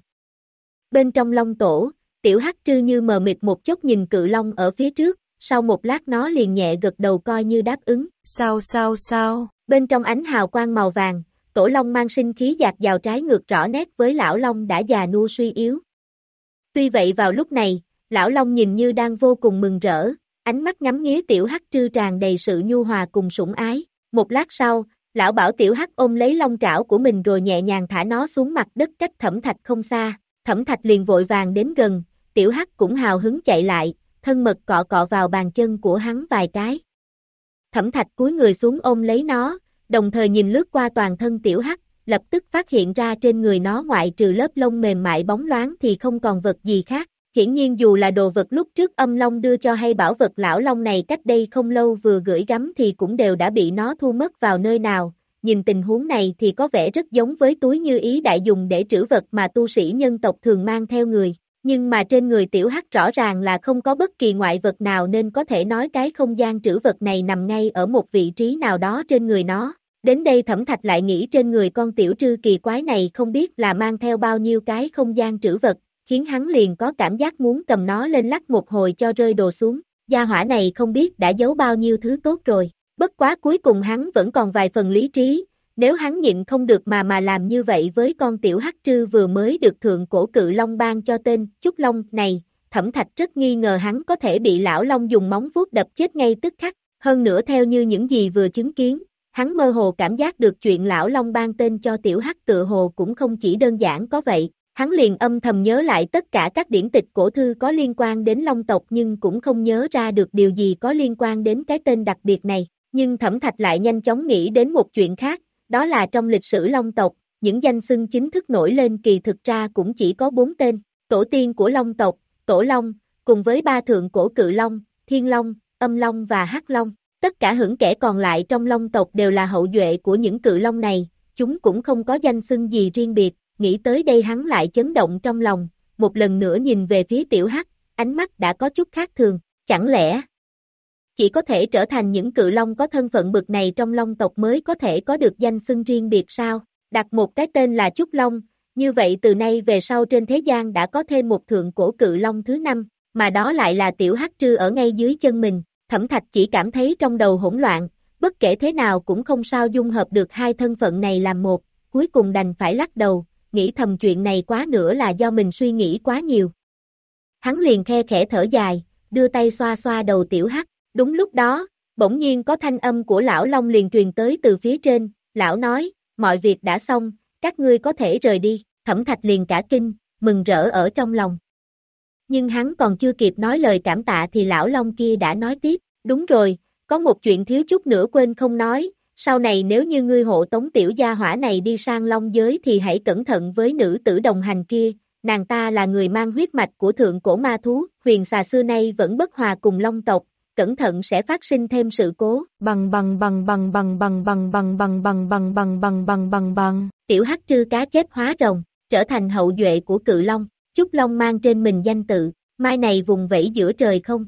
Bên trong Long tổ, tiểu hắc trư như mờ mịt một chốc nhìn cự long ở phía trước, sau một lát nó liền nhẹ gật đầu coi như đáp ứng, sao sao sao. Bên trong ánh hào quang màu vàng, tổ long mang sinh khí dạt vào trái ngược rõ nét với lão long đã già nua suy yếu. Tuy vậy vào lúc này, lão long nhìn như đang vô cùng mừng rỡ, ánh mắt ngắm nghía tiểu hắc trư tràn đầy sự nhu hòa cùng sủng ái. Một lát sau, lão bảo tiểu hắc ôm lấy long trảo của mình rồi nhẹ nhàng thả nó xuống mặt đất cách Thẩm Thạch không xa. Thẩm Thạch liền vội vàng đến gần, tiểu hắc cũng hào hứng chạy lại, thân mật cọ cọ vào bàn chân của hắn vài cái. Thẩm Thạch cúi người xuống ôm lấy nó, đồng thời nhìn lướt qua toàn thân tiểu hắc, lập tức phát hiện ra trên người nó ngoại trừ lớp lông mềm mại bóng loáng thì không còn vật gì khác. Hiển nhiên dù là đồ vật lúc trước âm long đưa cho hay bảo vật lão long này cách đây không lâu vừa gửi gắm thì cũng đều đã bị nó thu mất vào nơi nào. Nhìn tình huống này thì có vẻ rất giống với túi như ý đại dùng để trữ vật mà tu sĩ nhân tộc thường mang theo người. Nhưng mà trên người tiểu hắc rõ ràng là không có bất kỳ ngoại vật nào nên có thể nói cái không gian trữ vật này nằm ngay ở một vị trí nào đó trên người nó. Đến đây Thẩm Thạch lại nghĩ trên người con tiểu trư kỳ quái này không biết là mang theo bao nhiêu cái không gian trữ vật, khiến hắn liền có cảm giác muốn cầm nó lên lắc một hồi cho rơi đồ xuống. Gia hỏa này không biết đã giấu bao nhiêu thứ tốt rồi. Bất quá cuối cùng hắn vẫn còn vài phần lý trí, nếu hắn nhịn không được mà mà làm như vậy với con tiểu hắc trư vừa mới được thượng cổ cự long ban cho tên Chúc Long này, Thẩm Thạch rất nghi ngờ hắn có thể bị lão long dùng móng vuốt đập chết ngay tức khắc. Hơn nữa theo như những gì vừa chứng kiến, hắn mơ hồ cảm giác được chuyện lão long ban tên cho tiểu hắc tựa hồ cũng không chỉ đơn giản có vậy. Hắn liền âm thầm nhớ lại tất cả các điển tịch cổ thư có liên quan đến long tộc nhưng cũng không nhớ ra được điều gì có liên quan đến cái tên đặc biệt này. Nhưng Thẩm Thạch lại nhanh chóng nghĩ đến một chuyện khác, đó là trong lịch sử long tộc, những danh xưng chính thức nổi lên kỳ thực ra cũng chỉ có bốn tên, tổ tiên của long tộc, Tổ Long, cùng với ba thượng cổ cự long, Thiên Long, Âm Long và Hắc Long. Tất cả hững kẻ còn lại trong long tộc đều là hậu duệ của những cự long này, chúng cũng không có danh xưng gì riêng biệt. Nghĩ tới đây hắn lại chấn động trong lòng, một lần nữa nhìn về phía tiểu hắc, ánh mắt đã có chút khác thường, chẳng lẽ chỉ có thể trở thành những cự long có thân phận bực này trong long tộc mới có thể có được danh xưng riêng biệt sao? Đặt một cái tên là Chúc Long, như vậy từ nay về sau trên thế gian đã có thêm một thượng cổ cự long thứ năm, mà đó lại là tiểu hắc trư ở ngay dưới chân mình. Thẩm Thạch chỉ cảm thấy trong đầu hỗn loạn, bất kể thế nào cũng không sao dung hợp được hai thân phận này làm một, cuối cùng đành phải lắc đầu, nghĩ thầm chuyện này quá nữa là do mình suy nghĩ quá nhiều. Hắn liền khe khẽ thở dài, đưa tay xoa xoa đầu tiểu hắc. Đúng lúc đó, bỗng nhiên có thanh âm của lão long liền truyền tới từ phía trên, lão nói, mọi việc đã xong, các ngươi có thể rời đi. Thẩm Thạch liền cả kinh, mừng rỡ ở trong lòng. Nhưng hắn còn chưa kịp nói lời cảm tạ thì lão long kia đã nói tiếp, đúng rồi, có một chuyện thiếu chút nữa quên không nói, sau này nếu như ngươi hộ tống tiểu gia hỏa này đi sang long giới thì hãy cẩn thận với nữ tử đồng hành kia, nàng ta là người mang huyết mạch của thượng cổ ma thú, huyền xà xưa nay vẫn bất hòa cùng long tộc, cẩn thận sẽ phát sinh thêm sự cố. Bằng bằng bằng bằng bằng bằng bằng bằng bằng bằng bằng bằng bằng bằng bằng bằng. Tiểu hắc trư cá chép hóa rồng, trở thành hậu duệ của Cự Long. Chúc Long mang trên mình danh tự, mai này vùng vẫy giữa trời không.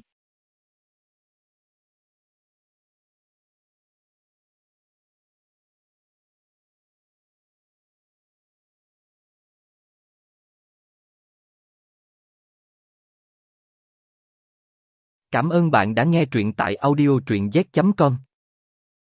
Cảm ơn bạn đã nghe truyện tại audio truyện z chấm com.